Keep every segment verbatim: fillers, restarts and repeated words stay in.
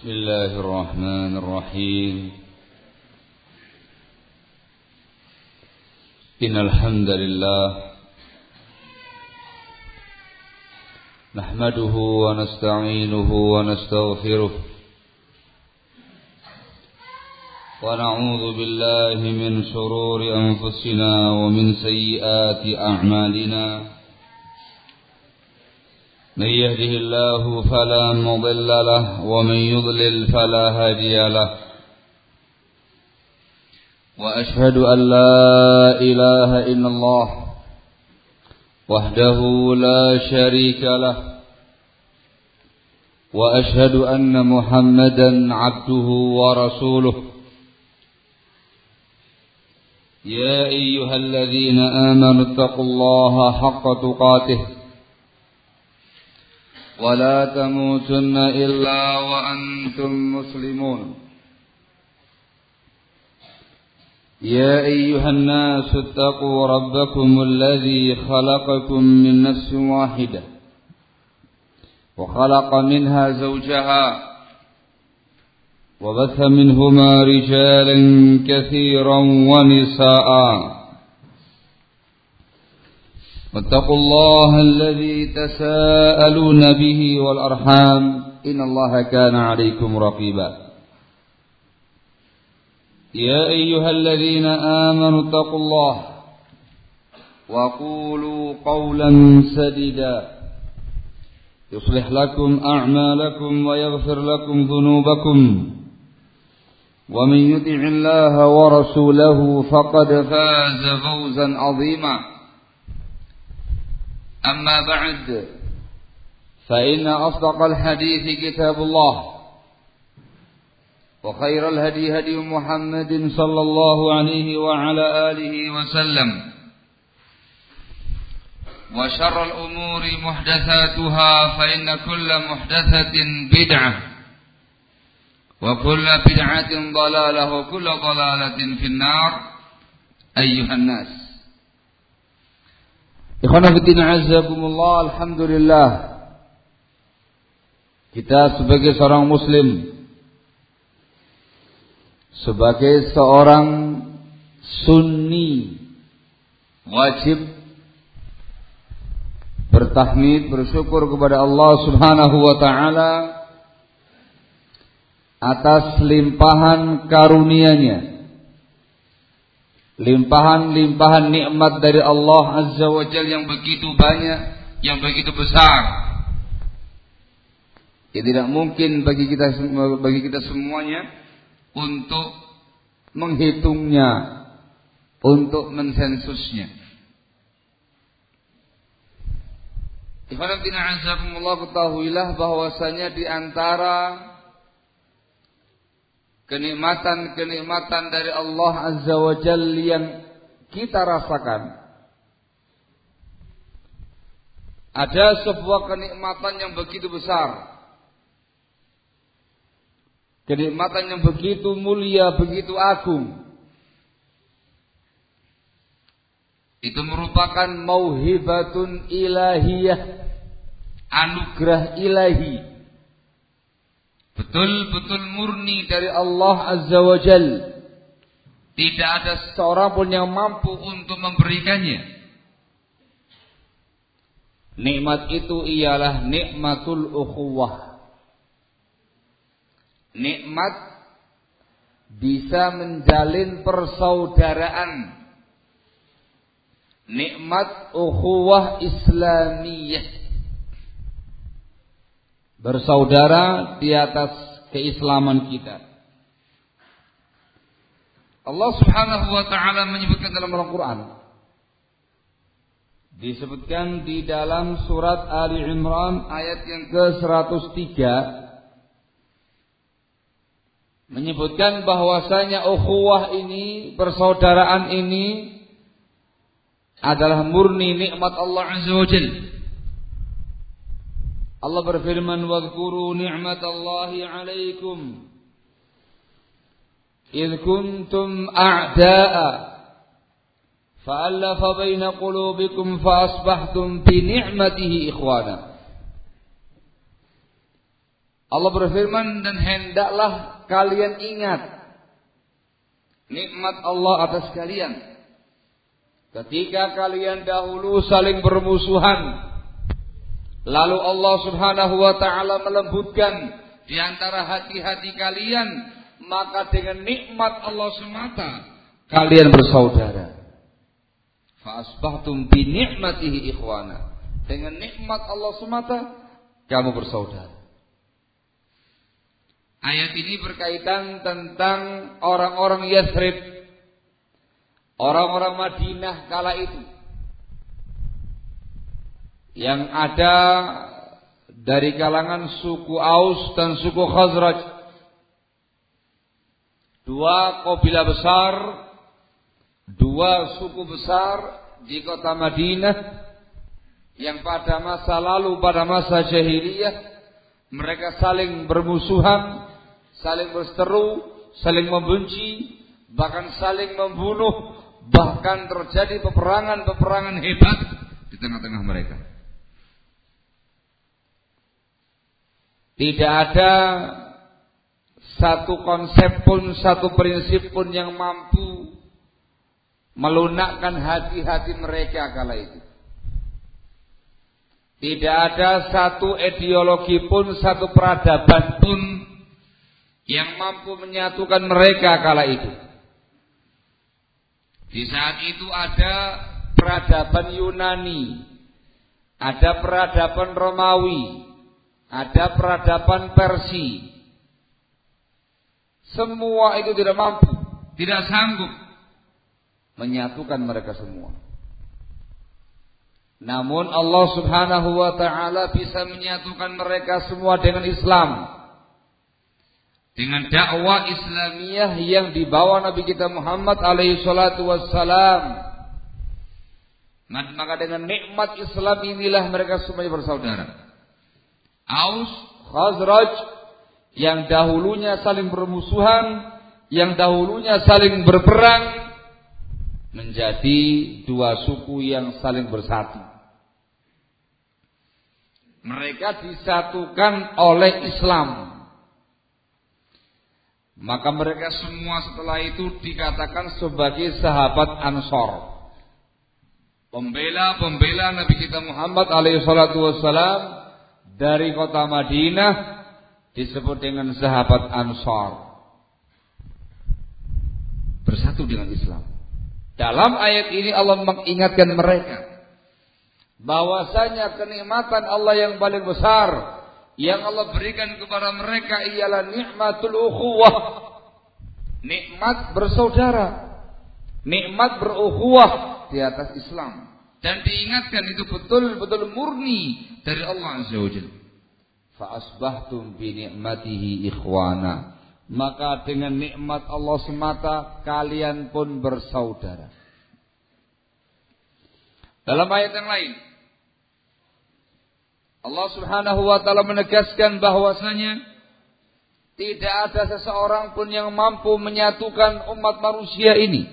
بسم الله الرحمن الرحيم إن الحمد لله نحمده ونستعينه ونستغفره ونعوذ بالله من شرور أنفسنا ومن سيئات أعمالنا من يهده الله فلا مضل له ومن يضلل فلا هادي له وأشهد أن لا إله إلا الله وحده لا شريك له وأشهد أن محمدا عبده ورسوله يا أيها الذين آمنوا اتقوا الله حق تقاته ولا تموتن إلا وأنتم مسلمون يا أيها الناس اتقوا ربكم الذي خلقكم من نفس واحدة وخلق منها زوجها وبث منهما رجالا كثيرا ونساء واتقوا الله الذي تساءلون به والأرحام إن الله كان عليكم رقيبا يا أيها الذين آمنوا اتقوا الله وقولوا قولا سديدا يصلح لكم أعمالكم ويغفر لكم ذنوبكم ومن يطع الله ورسوله فقد فاز فوزا عظيما أما بعد فإن أصدق الحديث كتاب الله وخير الهدي هدي محمد صلى الله عليه وعلى آله وسلم وشر الأمور محدثاتها فإن كل محدثة بدعة وكل بدعة ضلالة وكل ضلالة في النار أيها الناس. Ikhwana fillah azzakumullah, alhamdulillah kita sebagai seorang muslim, sebagai seorang sunni, wajib bertahmid, bersyukur kepada Allah subhanahu wa ta'ala atas limpahan karunia-Nya, limpahan-limpahan nikmat dari Allah Azza wa Jalla yang begitu banyak, yang begitu besar. Ya, tidak mungkin bagi kita bagi kita semuanya untuk menghitungnya, untuk mensensusnya. Ikhwanatina azakumullah, ketahuilah bahwasanya di antara kenikmatan-kenikmatan dari Allah Azza wa Jalla yang kita rasakan, ada sebuah kenikmatan yang begitu besar, kenikmatan yang begitu mulia, begitu agung. Itu merupakan mauhibatun ilahiyah, anugerah ilahi, betul-betul murni dari Allah Azza wa Jal. Tidak ada seorang pun yang mampu untuk memberikannya. Nikmat itu ialah nikmatul ukhuwah. Nikmat bisa menjalin persaudaraan. Nikmat ukhuwah Islamiyah, bersaudara di atas keislaman kita. Allah subhanahu wa ta'ala menyebutkan dalam Al-Quran, disebutkan di dalam surat Ali Imran ayat yang ke seratus tiga, menyebutkan bahwasanya ukhuwah ini, persaudaraan ini adalah murni nikmat Allah Azza wa Jalla. Allah berfirman, "Wadhkuru ni'matallahi 'alaikum idh kuntum a'da'a fa'alafa baina qulubikum fa asbahtum bi ni'matihi ikhwana." Allah berfirman, dan hendaklah kalian ingat nikmat Allah atas kalian ketika kalian dahulu saling bermusuhan, lalu Allah Subhanahu wa taala melembutkan di antara hati-hati kalian, maka dengan nikmat Allah semata kalian bersaudara. Fa asbahtum bi ni'matihi ikhwana. Dengan nikmat Allah semata kamu bersaudara. Ayat ini berkaitan tentang orang-orang Yathrib, orang-orang Madinah kala itu, yang ada dari kalangan suku Aus dan suku Khazraj, dua kabilah besar, dua suku besar di kota Madinah, yang pada masa lalu, pada masa jahiliyah, mereka saling bermusuhan, saling berseteru, saling membenci, bahkan saling membunuh, bahkan terjadi peperangan-peperangan hebat di tengah-tengah mereka. Tidak ada satu konsep pun, satu prinsip pun yang mampu melunakkan hati-hati mereka kala itu. Tidak ada satu ideologi pun, satu peradaban pun yang mampu menyatukan mereka kala itu. Di saat itu ada peradaban Yunani, ada peradaban Romawi, ada peradaban Persia. Semua itu tidak mampu, tidak sanggup menyatukan mereka semua. Namun Allah Subhanahu wa taala bisa menyatukan mereka semua dengan Islam, dengan dakwah Islamiyah yang dibawa Nabi kita Muhammad alaihi salatu wassalam. Maka dengan nikmat Islam inilah mereka semuanya bersaudara. Aus, Khazraj yang dahulunya saling bermusuhan, yang dahulunya saling berperang, menjadi dua suku yang saling bersatu. Mereka disatukan oleh Islam. Maka mereka semua setelah itu dikatakan sebagai sahabat Ansor, pembela-pembela Nabi kita Muhammad alaihi salatu wassalam dari kota Madinah, disebut dengan sahabat Ansor, bersatu dengan Islam. Dalam ayat ini Allah mengingatkan mereka bahwasanya kenikmatan Allah yang paling besar yang Allah berikan kepada mereka ialah nikmatul ukhuwah, nikmat bersaudara, nikmat berukhuwah di atas Islam. Dan diingatkan itu betul-betul murni dari Allah Azza wa Jalla. Fa asbahtum bi ni'matihi ikhwana. Maka dengan nikmat Allah semata kalian pun bersaudara. Dalam ayat yang lain Allah Subhanahu wa taala menegaskan bahwasanya tidak ada seseorang pun yang mampu menyatukan umat manusia ini,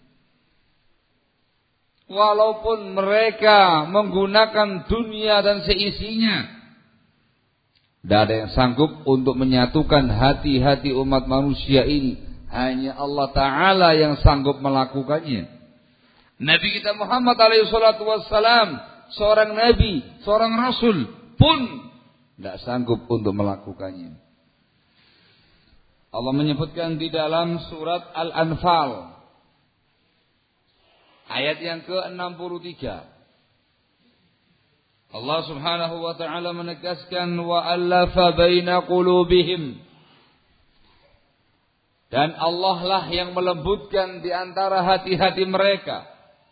walaupun mereka menggunakan dunia dan seisinya. Tidak ada yang sanggup untuk menyatukan hati-hati umat manusia ini. Hanya Allah Ta'ala yang sanggup melakukannya. Nabi kita Muhammad alaihi salatu wassalam, seorang Nabi, seorang Rasul pun tidak sanggup untuk melakukannya. Allah menyebutkan di dalam surat Al-Anfal ayat yang ke enam puluh tiga. Allah Subhanahu wa taala menegaskan wa allafa baina qulubihim, dan Allah lah yang melembutkan di antara hati-hati mereka.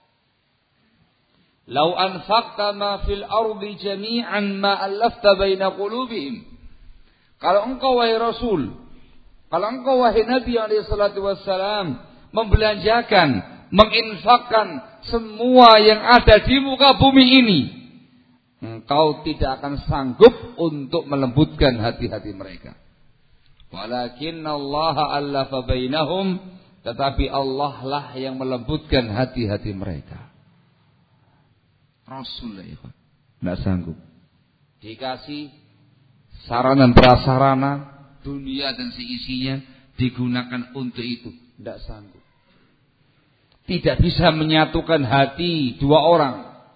Lau anfaqta ma fil ardi jami'an ma allafta baina qulubihim. Kalau engkau wahai Rasul, kalau engkau wahai Nabi alaihi salatu wassalam membelanjakan, menginfakkan semua yang ada di muka bumi ini, engkau tidak akan sanggup untuk melembutkan hati-hati mereka. Walakinnallaha allafa bainahum, tetapi Allah lah yang melembutkan hati-hati mereka. Rasul ya, tidak sanggup. Dikasih sarana dan prasarana dunia dan seisinya digunakan untuk itu. Tidak sanggup. Tidak bisa menyatukan hati dua orang.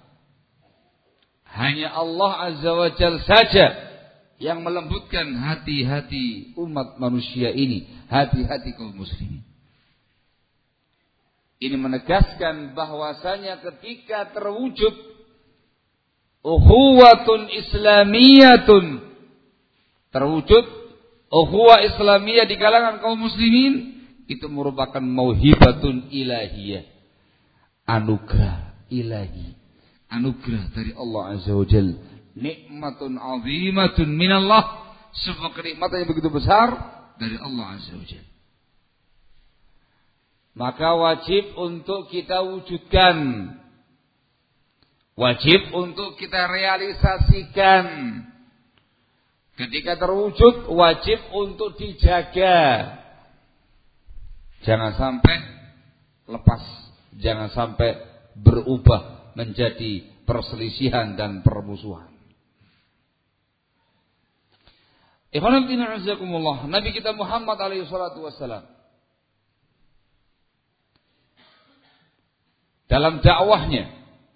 Hanya Allah Azza wa Jalla saja yang melembutkan hati-hati umat manusia ini, hati-hati kaum muslimin. Ini menegaskan bahwasanya ketika terwujud ukhuwatun islamiyatun, terwujud ukhuwah islamiyah di kalangan kaum muslimin, itu merupakan mauhibatun ilahiyah, anugerah ilahi, anugerah dari Allah Azza wa Jalla, nikmatun azimatun minallah, sebuah kenikmatan yang begitu besar dari Allah Azza wa Jalla. Maka wajib untuk kita wujudkan, wajib untuk kita realisasikan. Ketika terwujud, wajib untuk dijaga. Jangan sampai lepas, jangan sampai berubah menjadi perselisihan dan permusuhan. Ikhwan fillah azakumullah, Nabi kita Muhammad alaihi salatu wassalam dalam dakwahnya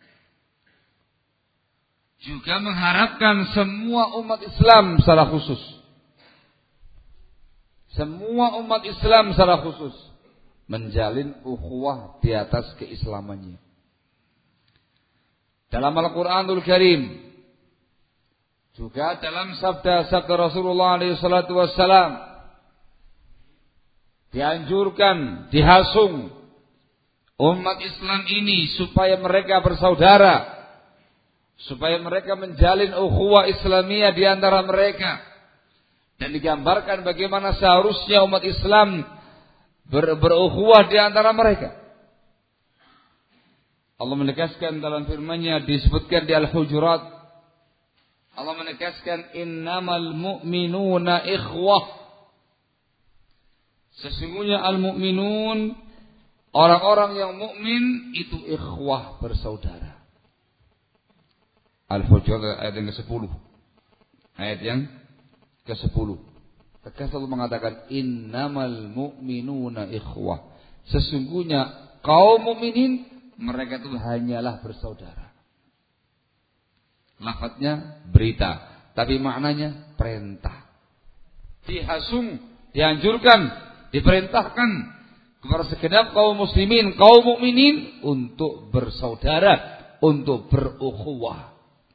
juga mengharapkan semua umat Islam secara khusus, semua umat Islam secara khusus menjalin ukhuwah di atas keislamannya. Dalam Al-Quranul Karim, juga dalam sabda-sabda Rasulullah alaihi salatu wassalam, dianjurkan, dihasung umat Islam ini supaya mereka bersaudara, supaya mereka menjalin ukhuwah Islamiyah di antara mereka, dan digambarkan bagaimana seharusnya umat Islam ber, berukhuwah di antara mereka. Allah menegaskan dalam firman-Nya, disebutkan di Al-Hujurat, Allah menegaskan innamal mu'minuna ikhwah, sesungguhnya al-mu'minun, orang-orang yang mukmin itu ikhwah, bersaudara. Al-Hujurat ayat yang kesepuluh. Ayat yang kesepuluh. Tegas Allah mengatakan innamal mu'minuna ikhwah. Sesungguhnya kaum mukminin mereka itu hanyalah bersaudara. Lafadznya berita, tapi maknanya perintah. Dihasung, dianjurkan, diperintahkan kepada segenap kaum muslimin, kaum mukminin untuk bersaudara, untuk berukhuwah.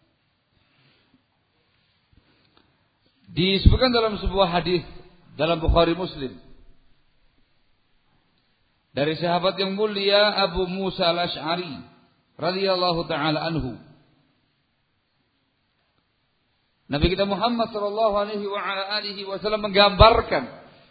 Disebutkan dalam sebuah hadis dalam Bukhari Muslim dari sahabat yang mulia Abu Musa al-Ash'ari radhiyallahu taala anhu. Nabi kita Muhammad sallallahu alaihi wa ala alihi wasallam menggambarkan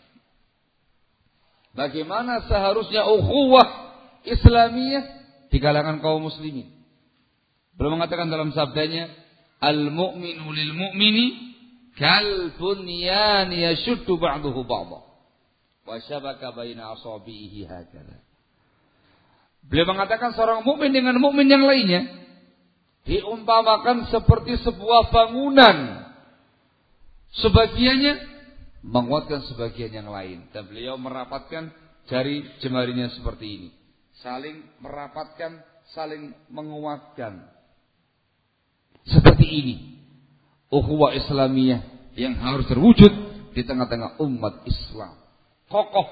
bagaimana seharusnya ukhuwah Islamiyah di kalangan kaum muslimin. Beliau mengatakan dalam sabdanya, al-mu'minu lil mu'mini kal bunyan yashuddu ba'dahu ba'dha wa syabaka baina asabihi hakala. Beliau mengatakan seorang mukmin dengan mukmin yang lainnya diumpamakan seperti sebuah bangunan, sebagiannya menguatkan sebagian yang lain, dan beliau merapatkan jari jemarinya seperti ini, saling merapatkan, saling menguatkan. Seperti ini ukhuwah Islamiyah yang harus terwujud di tengah-tengah umat Islam. Kokoh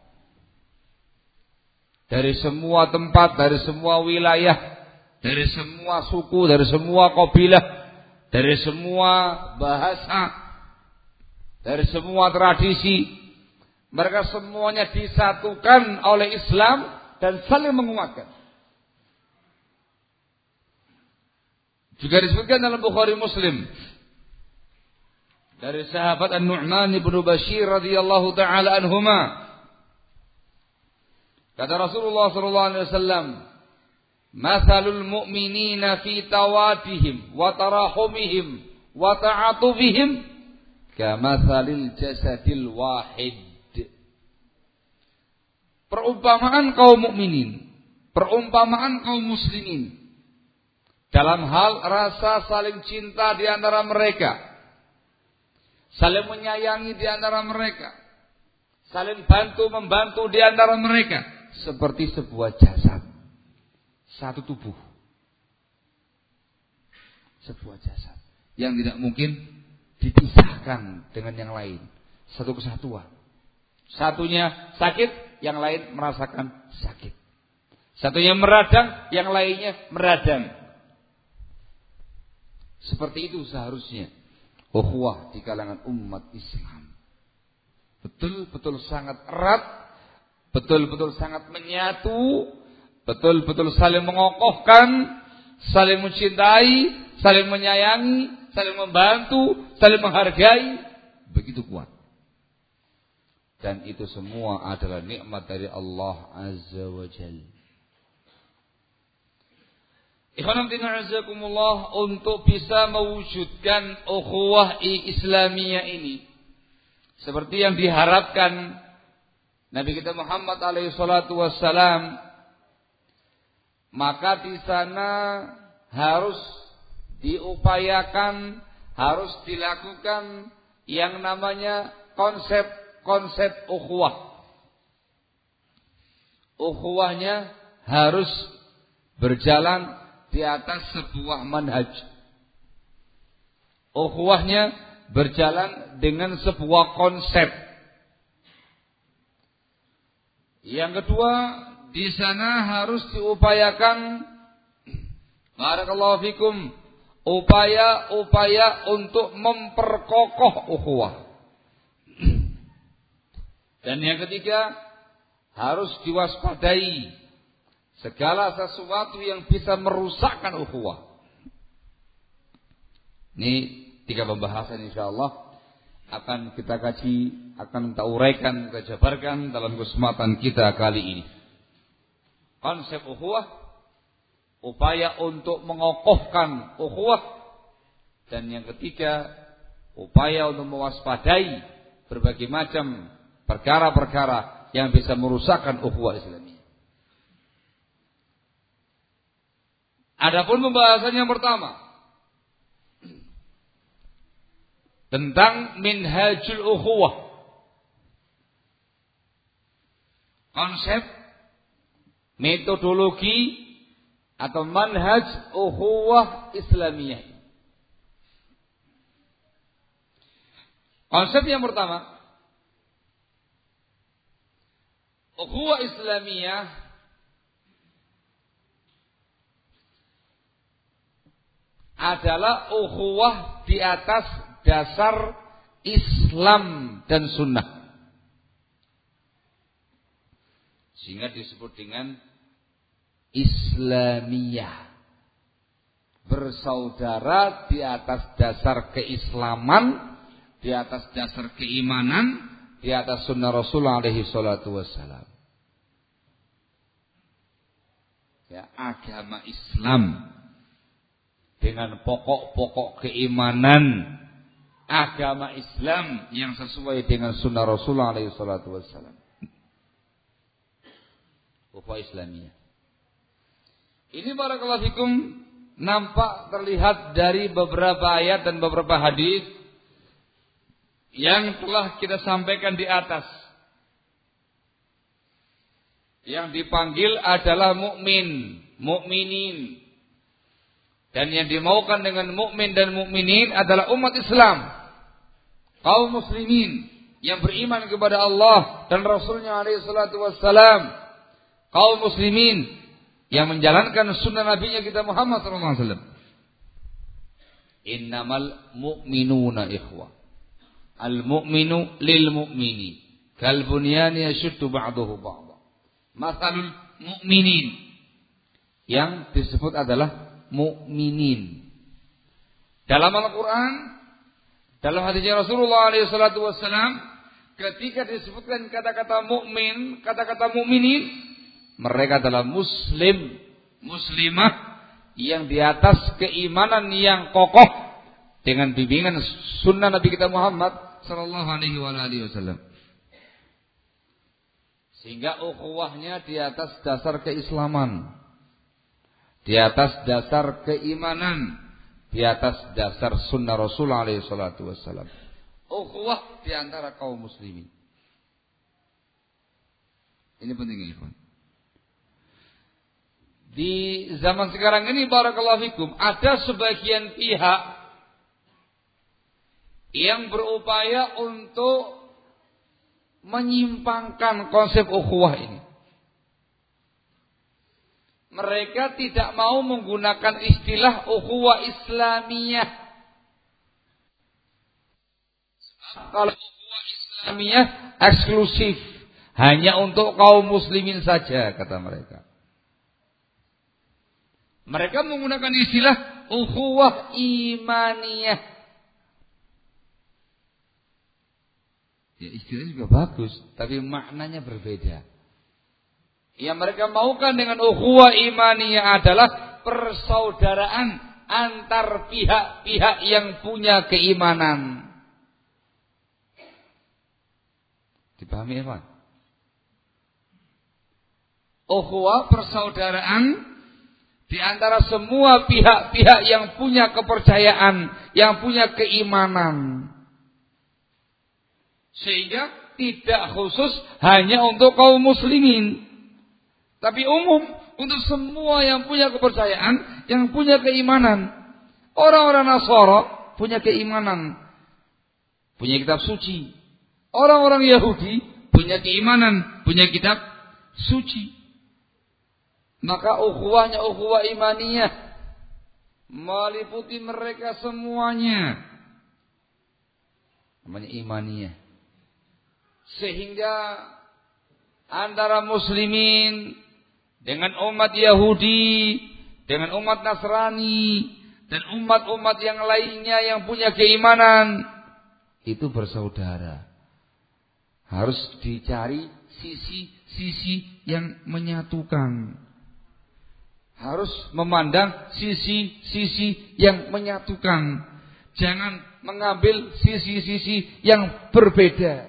dari semua tempat, dari semua wilayah, dari semua suku, dari semua kabilah, dari semua bahasa, dari semua tradisi. Mereka semuanya disatukan oleh Islam dan saling menguatkan. Juga disebutkan dalam Bukhari Muslim dari sahabat An-Nu'man ibn Bashir radhiyallahu taala anhuma, kata Rasulullah sallallahu alaihi wasallam, "Matsalul mu'minina fi tawadihim wa tarahumihim wa ta'atufihim kamatsalil jasadil wahid." Perumpamaan kaum mukminin, perumpamaan kaum muslimin dalam hal rasa saling cinta di antara mereka, saling menyayangi di antara mereka, saling bantu membantu di antara mereka, seperti sebuah jasad, satu tubuh, sebuah jasad yang tidak mungkin dipisahkan dengan yang lain, satu kesatuan. Satunya sakit, yang lain merasakan sakit. Satunya meradang, yang lainnya meradang. Seperti itu seharusnya ukhuwah di kalangan umat Islam. Betul-betul sangat erat, betul-betul sangat menyatu, betul-betul saling mengokohkan, saling mencintai, saling menyayangi, saling membantu, saling menghargai. Begitu kuat. Dan itu semua adalah nikmat dari Allah Azza wa Jalla. Ikhwan fillah azakumullah, untuk bisa mewujudkan ukhuwah Islamiyah ini seperti yang diharapkan Nabi kita Muhammad alaihi salatu wassalam, maka di sana harus diupayakan, harus dilakukan yang namanya konsep-konsep ukhuwah. Ukhuwahnya harus berjalan di atas sebuah manhaj. Ukhuwahnya berjalan dengan sebuah konsep. Yang kedua, di sana harus diupayakan, barakallahu fikum, upaya-upaya untuk memperkokoh ukhuwah. Dan yang ketiga, harus diwaspadai segala sesuatu yang bisa merusakkan ukhuwah. Ini tiga pembahasan insyaallah akan kita kaji, akan kita uraikan, kita jabarkan dalam kesempatan kita kali ini. Konsep ukhuwah, upaya untuk mengokohkan ukhuwah, dan yang ketiga, upaya untuk mewaspadai berbagai macam perkara-perkara yang bisa merusakkan ukhuwah Islamiyah. Adapun pembahasan yang pertama tentang minhajul ukhuwah, konsep, metodologi atau manhaj ukhuwah Islamiyah. Konsep yang pertama, ukhuwah Islamiyah adalah ukhuwah di atas dasar Islam dan sunnah, sehingga disebut dengan Islamiyah, bersaudara di atas dasar keislaman, di atas dasar keimanan, di atas sunnah Rasulullah alaihi salatu wassalam. Ya, agama Islam dengan pokok-pokok keimanan, agama Islam yang sesuai dengan sunnah Rasulullah alaihi salatu wassalam. Ukhuwah Islamiyah ini, barakallahu fikum, nampak terlihat dari beberapa ayat dan beberapa hadis yang telah kita sampaikan di atas. Yang dipanggil adalah mukmin, mukminin. Dan yang dimaukan dengan mukmin dan mukminin adalah umat Islam, kaum muslimin yang beriman kepada Allah dan Rasulnya alaihi salatu wassalam, kaum muslimin yang menjalankan sunnah nabinya kita Muhammad sallallahu alaihi wasallam. Innamal mu'minuna ikhwah, al mu'minu lil mu'mini kal bunyani yashuddu ba'dahu ba'dha. Masalul mu'minin, yang disebut adalah mukminin. Dalam Al-Quran, dalam hadisnya Rasulullah alaihi salatu wassalam, ketika disebutkan kata-kata mukmin, kata-kata mukminin, mereka adalah muslim, muslimah yang di atas keimanan yang kokoh dengan bimbingan sunnah Nabi kita Muhammad sallallahu alaihi wasallam. Sehingga ukhuwahnya di atas dasar keislaman, di atas dasar keimanan, di atas dasar sunnah Rasulullah alaihi salatu wassalam. ukhuwah di antara kaum muslimin. Ini penting, ikhwan. Di zaman sekarang ini barakallahu fikum, ada sebagian pihak yang berupaya untuk menyimpangkan konsep ukhuwah ini. Mereka tidak mau menggunakan istilah ukhuwah Islamiyah. Kalau ukhuwah Islamiyah eksklusif, hanya untuk kaum muslimin saja, kata mereka. Mereka menggunakan istilah ukhuwah imaniyah. Ya, istilahnya juga bagus, tapi maknanya berbeda. Yang mereka maukan dengan ukhuwah imaniyah adalah persaudaraan antar pihak-pihak yang punya keimanan. Dipahami, ya, Pak? Ukhuwah persaudaraan di antara semua pihak-pihak yang punya kepercayaan, yang punya keimanan. Sehingga tidak khusus hanya untuk kaum muslimin, tapi umum untuk semua yang punya kepercayaan, yang punya keimanan. Orang-orang Nasara punya keimanan, punya kitab suci. Orang-orang Yahudi punya keimanan, punya kitab suci. Maka ukhuwahnya ukhuwah imaniyah, meliputi mereka semuanya. Namanya imaniyah. Sehingga antara muslimin dengan umat Yahudi, dengan umat Nasrani, dan umat-umat yang lainnya yang punya keimanan, itu bersaudara. Harus dicari sisi-sisi yang menyatukan. Harus memandang sisi-sisi yang menyatukan. Jangan mengambil sisi-sisi yang berbeda.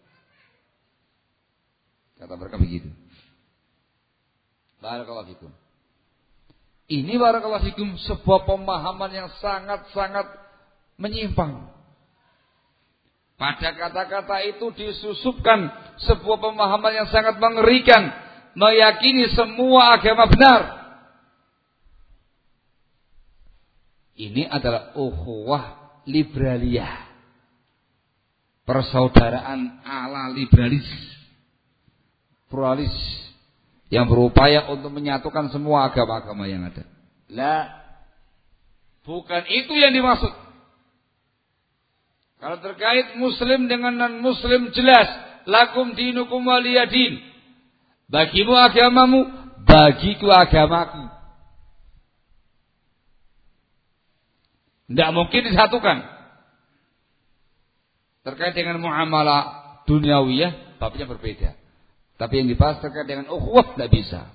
Kata mereka begitu. Barakallahu fikum. Ini barakallahu fikum sebuah pemahaman yang sangat-sangat menyimpang. Pada kata-kata itu disusupkan sebuah pemahaman yang sangat mengerikan, meyakini semua agama benar. Ini adalah ukhuwah liberaliyah, persaudaraan ala liberalis, pluralis, yang berupaya untuk menyatukan semua agama-agama yang ada. La, bukan itu yang dimaksud. Kalau terkait muslim dengan non-muslim jelas, lakum dinukum waliyadin. Bagimu agamamu, bagiku agamaku. Tidak mungkin disatukan. Terkait dengan muamalah duniawiyah, babnya berbeda. Tapi yang dibahas terkait dengan ukhuwah tidak bisa.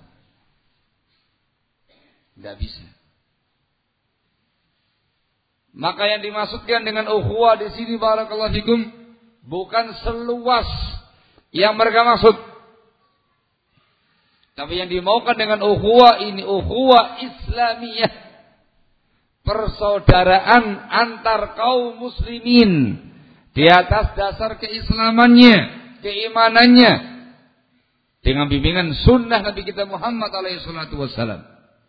Tidak bisa. Maka yang dimaksudkan dengan ukhuwah di sini barakallahu fikum bukan seluas yang mereka maksud. Tapi yang dimaukan dengan ukhuwah ini ukhuwah Islamiyah. Persaudaraan antar kaum muslimin di atas dasar keislamannya, keimanannya, dengan bimbingan sunnah Nabi kita Muhammad alaihi salatu wassalam.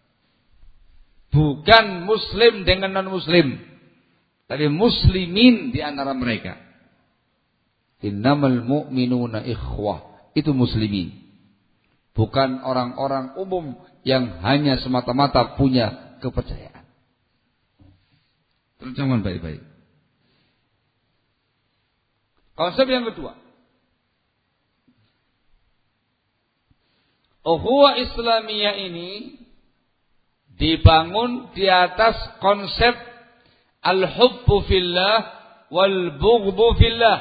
Bukan muslim dengan non-muslim, tapi muslimin di antara mereka. Innamal mu'minuna ikhwah, itu muslimin. Bukan orang-orang umum yang hanya semata-mata punya kepercayaan. Terjemahan baik-baik. Konsep yang kedua, ukhuwah Islamiyah ini dibangun di atas konsep al-hubbu fillah wal bughdu fillah.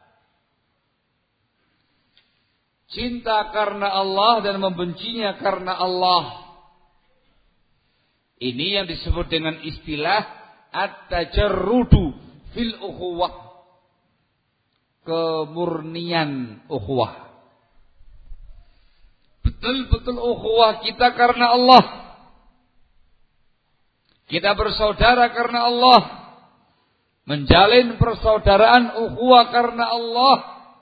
Cinta karena Allah dan membencinya karena Allah. Ini yang disebut dengan istilah at-tajarrudu fil ukhuwah, kemurnian ukhuwah. Betul-betul ukhuwah kita karena Allah. Kita bersaudara karena Allah. menjalin persaudaraan ukhuwah karena Allah.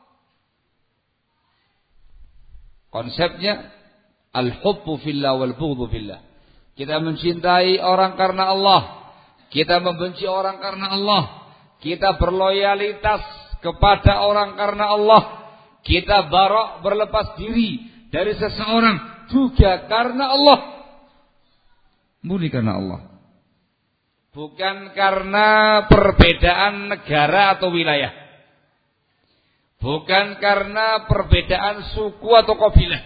Konsepnya al-hubbu fillah wal bughdhu fillah. Kita mencintai orang karena Allah, kita membenci orang karena Allah, kita berloyalitas kepada orang karena Allah, kita bara' berlepas diri dari seseorang juga karena Allah. Murni karena Allah. Bukan karena perbedaan negara atau wilayah. Bukan karena perbedaan suku atau kabilah.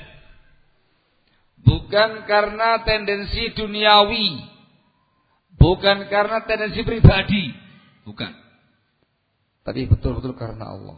Bukan karena tendensi duniawi. Bukan karena tendensi pribadi. Bukan. Tapi betul-betul karena Allah.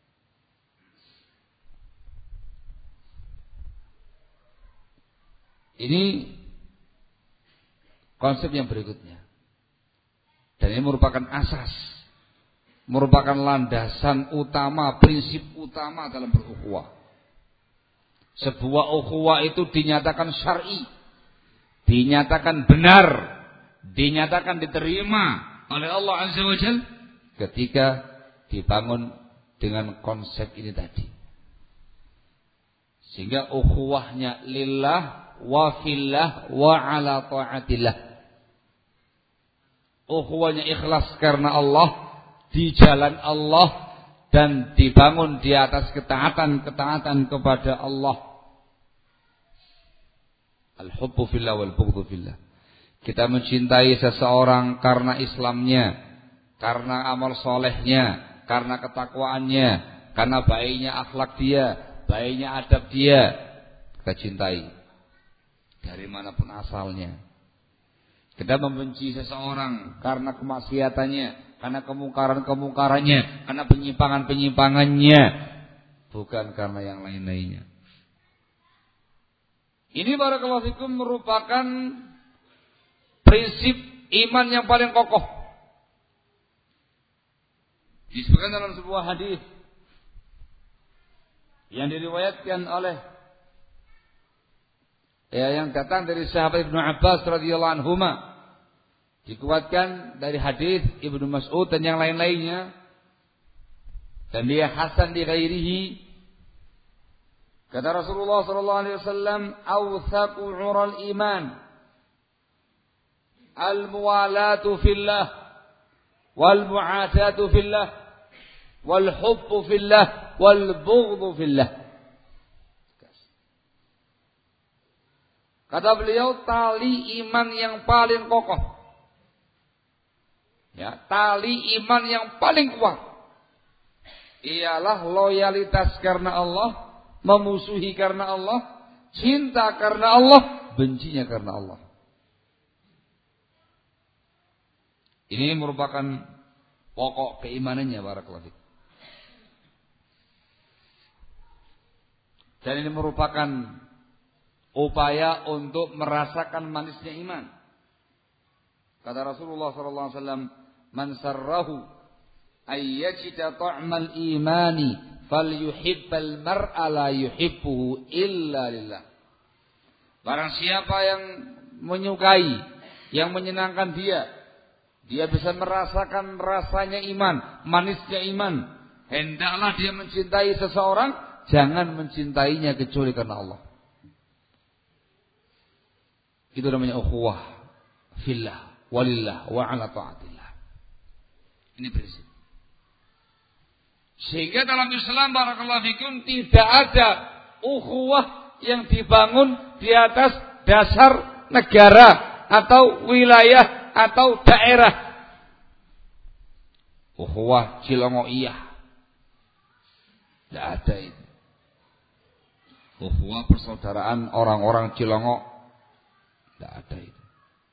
Ini konsep yang berikutnya. Dan ini merupakan asas, merupakan landasan utama, prinsip utama dalam berukhuwah. Sebuah ukhuwah itu dinyatakan syar'i, dinyatakan benar, dinyatakan diterima oleh Allah Azza wa Jalla ketika dibangun dengan konsep ini tadi. Sehingga ukhuwahnya lillah wa fillah wa ala ta'atillah. Ukhuwahnya ikhlas karena Allah, di jalan Allah, dan dibangun di atas ketaatan-ketaatan kepada Allah. Al-hubbu fillah wal bughdhu fillah. Kita mencintai seseorang karena Islamnya, karena amal solehnya, karena ketakwaannya, karena baiknya akhlak dia, baiknya adab dia. Kita cintai dari manapun asalnya. Kita membenci seseorang karena kemaksiatannya, karena kemungkaran-kemungkarannya, karena penyimpangan-penyimpangannya, bukan karena yang lain-lainnya. Ini barakallahu fikum merupakan prinsip iman yang paling kokoh. Disebutkan dalam sebuah hadis yang diriwayatkan oleh ya yang datang dari sahabat Ibnu Abbas radhiyallahu anhuma, dikuatkan dari hadis Ibnu Mas'ud dan yang lain-lainnya, dan dia hasan di ghairihi. Kata Rasulullah sallallahu alaihi wasallam, "Awthaqu 'ural iman al-muwalatu fillah wal mu'atatu fillah wal hubbu fillah wal bughdhu fillah." Kata beliau, tali iman yang paling kokoh, ya, tali iman yang paling kuat ialah loyalitas karena Allah, memusuhi karena Allah, cinta karena Allah, bencinya karena Allah. Ini merupakan pokok keimanannya barakallahu fiik. Dan ini merupakan upaya untuk merasakan manisnya iman. Kata Rasulullah sallallahu alaihi wasallam, "Man sarrahu ay yajida ta'mal imani falyuhibbal mar'a la yuhibbuhu illa lillah." Barang siapa yang menyukai, yang menyenangkan dia, dia bisa merasakan rasanya iman, manisnya iman. Hendaklah dia mencintai seseorang, jangan mencintainya kecuali karena Allah. Itu namanya ukhuwah fillah walillah wa ala ta'atillah. Ini prinsip. Sehingga dalam Islam barakallahu fikum tidak ada ukhuwah yang dibangun di atas dasar negara atau wilayah atau daerah. Ukhuwah Cilongoiyah. Tidak ada itu. Ukhuwah persaudaraan orang-orang Cilongok. Tidak ada itu.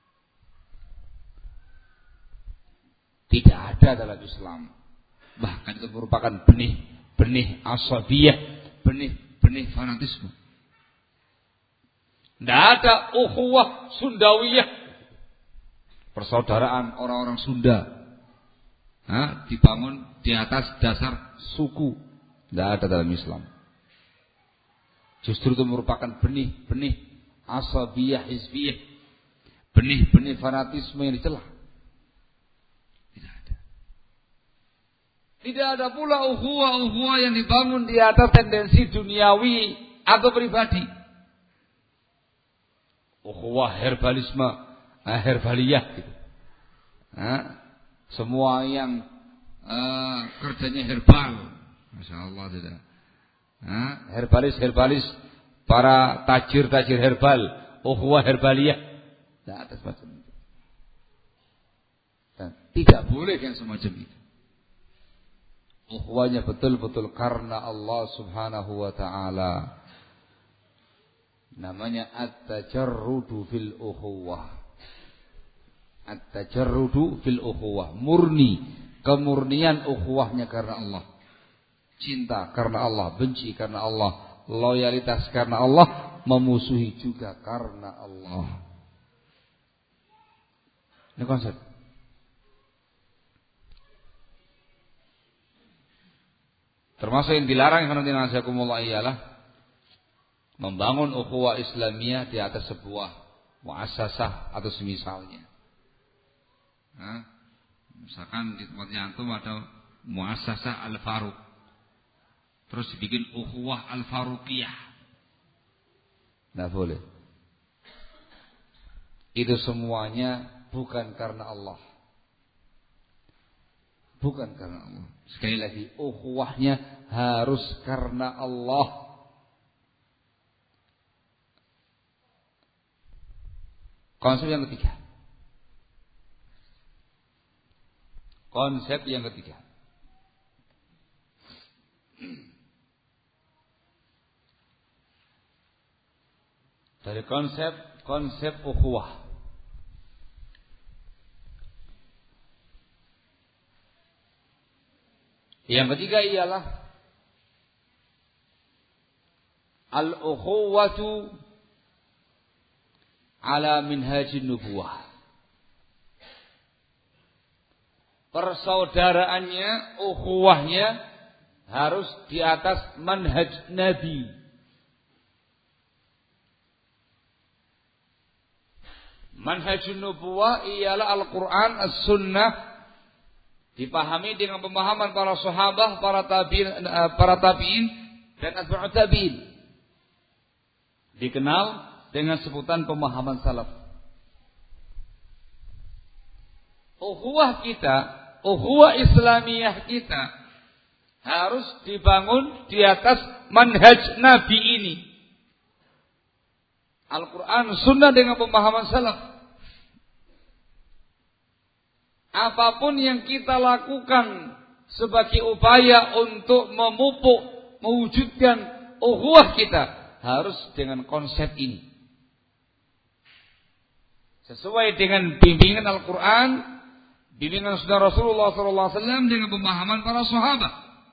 Tidak ada dalam Islam. Bahkan itu merupakan benih-benih asabiyah, benih-benih fanatisme. Tidak ada ukhuwah Sundawiyah, persaudaraan orang-orang Sunda, nah, dibangun di atas dasar suku. Tidak ada dalam Islam. Justru itu merupakan benih-benih asabiyah hizbiyah, benih-benih fanatisme yang dicela. Tidak ada. Tidak ada pula ukhuwah-ukhuwah yang dibangun di atas tendensi duniawi atau pribadi. Ukhuwah herbalisme, nah, herbaliyah gitu. Nah, semua yang uh, kerjanya herbal, masya Allah tidak. Nah, herbalis-herbalis, para tajir-tajir herbal, ukhuwah herbaliyah, tidak ada semacam itu. Dan tidak boleh yang semacam itu. Ukhuwahnya betul-betul karena Allah Subhanahu wa ta'ala. Namanya at-tajarrudu fil ukhuwah. At-tajarrudu fil ukhuwah. Murni. Kemurnian ukhuwahnya karena Allah. Cinta karena Allah. Benci karena Allah. Loyalitas karena Allah. Memusuhi juga karena Allah. Ini konsep. Termasuk yang dilarang karena nasakumullah ialah membangun ukhuwah Islamiyah di atas sebuah muassasah atau semisalnya. Nah, misalkan di tempatnya antum ada muassasah Al-Faruq, terus dibikin ukhuwah Al-Faruqiyah. Tidak boleh. Itu semuanya bukan karena Allah. Bukan karena Allah. Sekali lagi, ukhuwahnya harus karena Allah. Konsep yang ketiga. Konsep yang ketiga. Dari konsep konsep ukhuwah. Yang ketiga ialah al-ukhuwatu ala minhajin nubuwah. Persaudaraannya, ukhuwahnya harus di atas manhaj Nabi. Manhajun nubuwah ialah Al-Quran, As-Sunnah, dipahami dengan pemahaman para sahabat, para tabi'in, para tabi'in dan atba'ut tabi'in. Dikenal dengan sebutan pemahaman salaf. Ukhuwah kita, ukhuwah Islamiyah kita harus dibangun di atas manhaj Nabi ini. Al-Quran, Sunnah dengan pemahaman salaf. Apapun yang kita lakukan sebagai upaya untuk memupuk, mewujudkan ukhuwah kita harus dengan konsep ini. Sesuai dengan bimbingan Al-Quran, bimbingan Sunnah Rasulullah shallallahu alaihi wasallam dengan pemahaman para sahabat.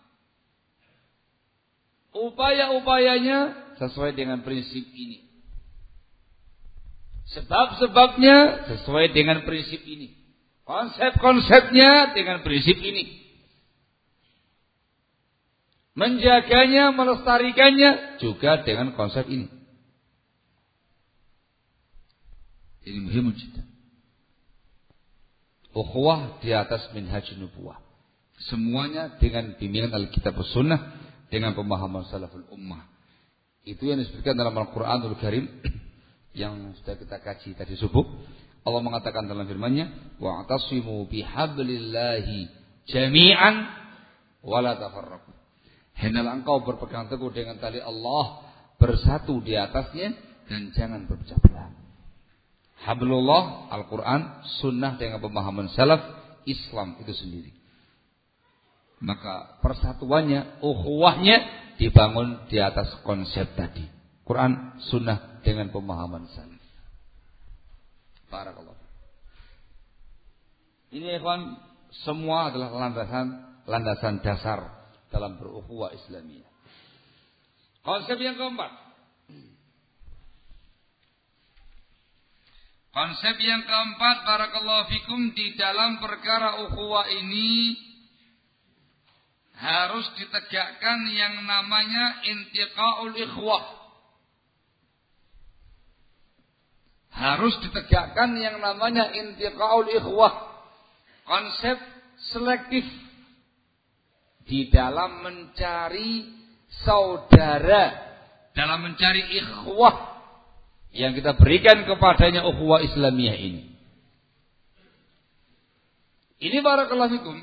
Upaya-upayanya sesuai dengan prinsip ini. Sebab-sebabnya sesuai dengan prinsip ini. Konsep-konsepnya dengan prinsip ini. Menjaganya, melestarikannya juga dengan konsep ini. Ini muhim juga. Ukhuwah di atas minhaj nubuwah. Semuanya dengan bimbingan Alkitab Sunnah, dengan pemahaman salaful ummah. Itu yang disebutkan dalam Al-Quranul Karim yang sudah kita kaji tadi subuh. Allah mengatakan dalam firman-Nya, wa'tasimu bihablillahi jami'an wa la tafarraqu. Hendaklah engkau berpegang teguh dengan tali Allah, bersatu di atasnya dan jangan berpecah belah. Hablullah, Al-Quran, Sunnah dengan pemahaman salaf, Islam itu sendiri. Maka persatuannya, ukhuwahnya dibangun di atas konsep tadi. Quran, Sunnah dengan pemahaman salaf. Barakallah. Ini ikhwan, semua adalah landasan landasan dasar dalam berukhuwah Islamiyah. Konsep yang keempat. Konsep yang keempat, barakallahu fikum, di dalam perkara ukhuwah ini harus ditegakkan yang namanya intiqaul ikhwah. Harus ditegakkan yang namanya intiqaul ikhwah. Konsep selektif. di dalam mencari saudara, dalam mencari ikhwah yang kita berikan kepadanya ukhuwah Islamiyah ini. Ini barakallahu fikum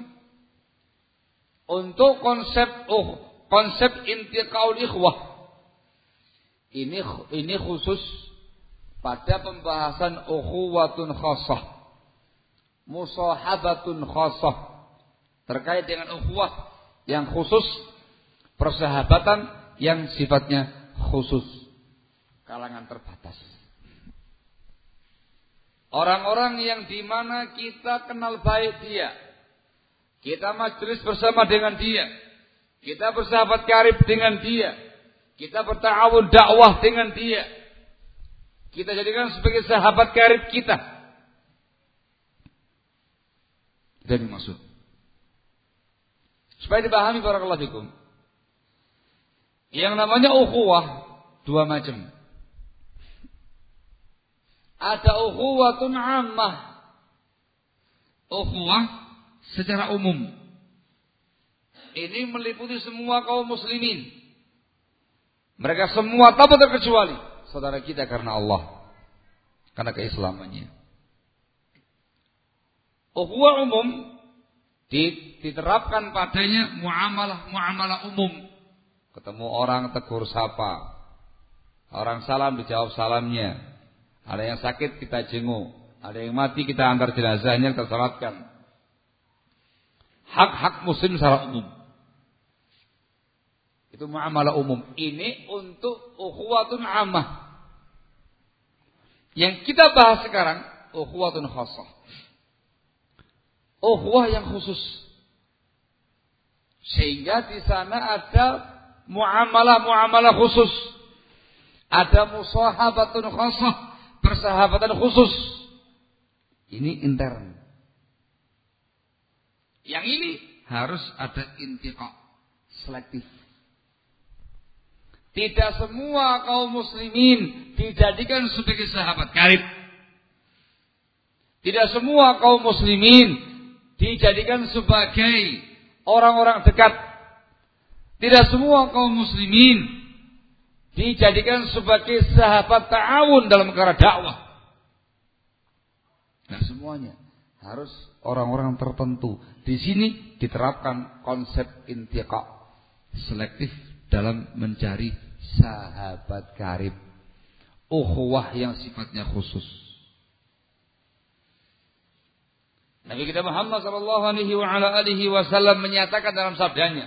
untuk konsep uh, konsep intiqaul ikhwah. Ini ini khusus pada pembahasan ukhuwatun khassah, musahabatun khassah, terkait dengan ukhuwah yang khusus, persahabatan yang sifatnya khusus, kalangan terbatas. Orang-orang yang dimana kita kenal baik dia, kita majelis bersama dengan dia, kita bersahabat karib dengan dia, kita berta'awun dakwah dengan dia, kita jadikan sebagai sahabat karib kita. Itu dimaksud. Supaya dipahami barakallahu fikum. Yang namanya ukhuwah dua macam. Ada ukhuwatun ammah, ukhuwah secara umum. Ini meliputi semua kaum muslimin. Mereka semua tanpa terkecuali saudara kita karena Allah, karena keislamannya. Ukhuwah umum diterapkan padanya muamalah-muamalah umum. Ketemu orang tegur sapa, orang salam dijawab salamnya. Ada yang sakit kita jenguk, ada yang mati kita antar jenazahnya, kita salatkan. Hak-hak muslim secara umum. Itu muamalah umum. Ini untuk ukhuwatun ammah. Yang kita bahas sekarang ukhuwatun khassah, ukhuwah yang khusus. Sehingga di sana ada muamalah-muamalah khusus, ada musahabatun khassah, persahabatan khusus. Ini intern. Yang ini harus ada intiqa, selektif. Tidak semua kaum muslimin dijadikan sebagai sahabat karib. Tidak semua kaum muslimin dijadikan sebagai orang-orang dekat. Tidak semua kaum muslimin dijadikan sebagai sahabat ta'awun dalam perkara dakwah. Nah, semuanya harus orang-orang tertentu. Di sini diterapkan konsep intiqa, selektif dalam mencari sahabat karib, ukhuwah yang sifatnya khusus. Nabi kita Muhammad sallallahu alaihi wa ala alihi wasallam menyatakan dalam sabdanya,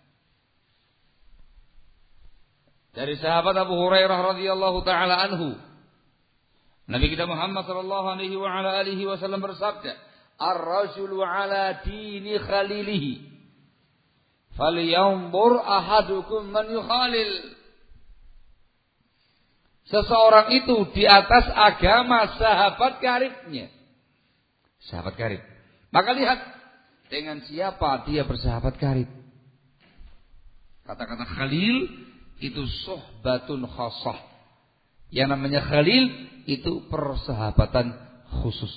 dari sahabat Abu Hurairah radhiyallahu taala anhu, Nabi kita Muhammad sallallahu alaihi wa ala alihi wasallam bersabda, "Ar-rajulu ala dini khalilihi, falyanzur ahadukum man yukhalil." Seseorang itu di atas agama sahabat karibnya. Sahabat karib. Maka lihat dengan siapa dia bersahabat karib. Kata-kata khalil itu suhbatun khassah. Yang namanya khalil itu persahabatan khusus.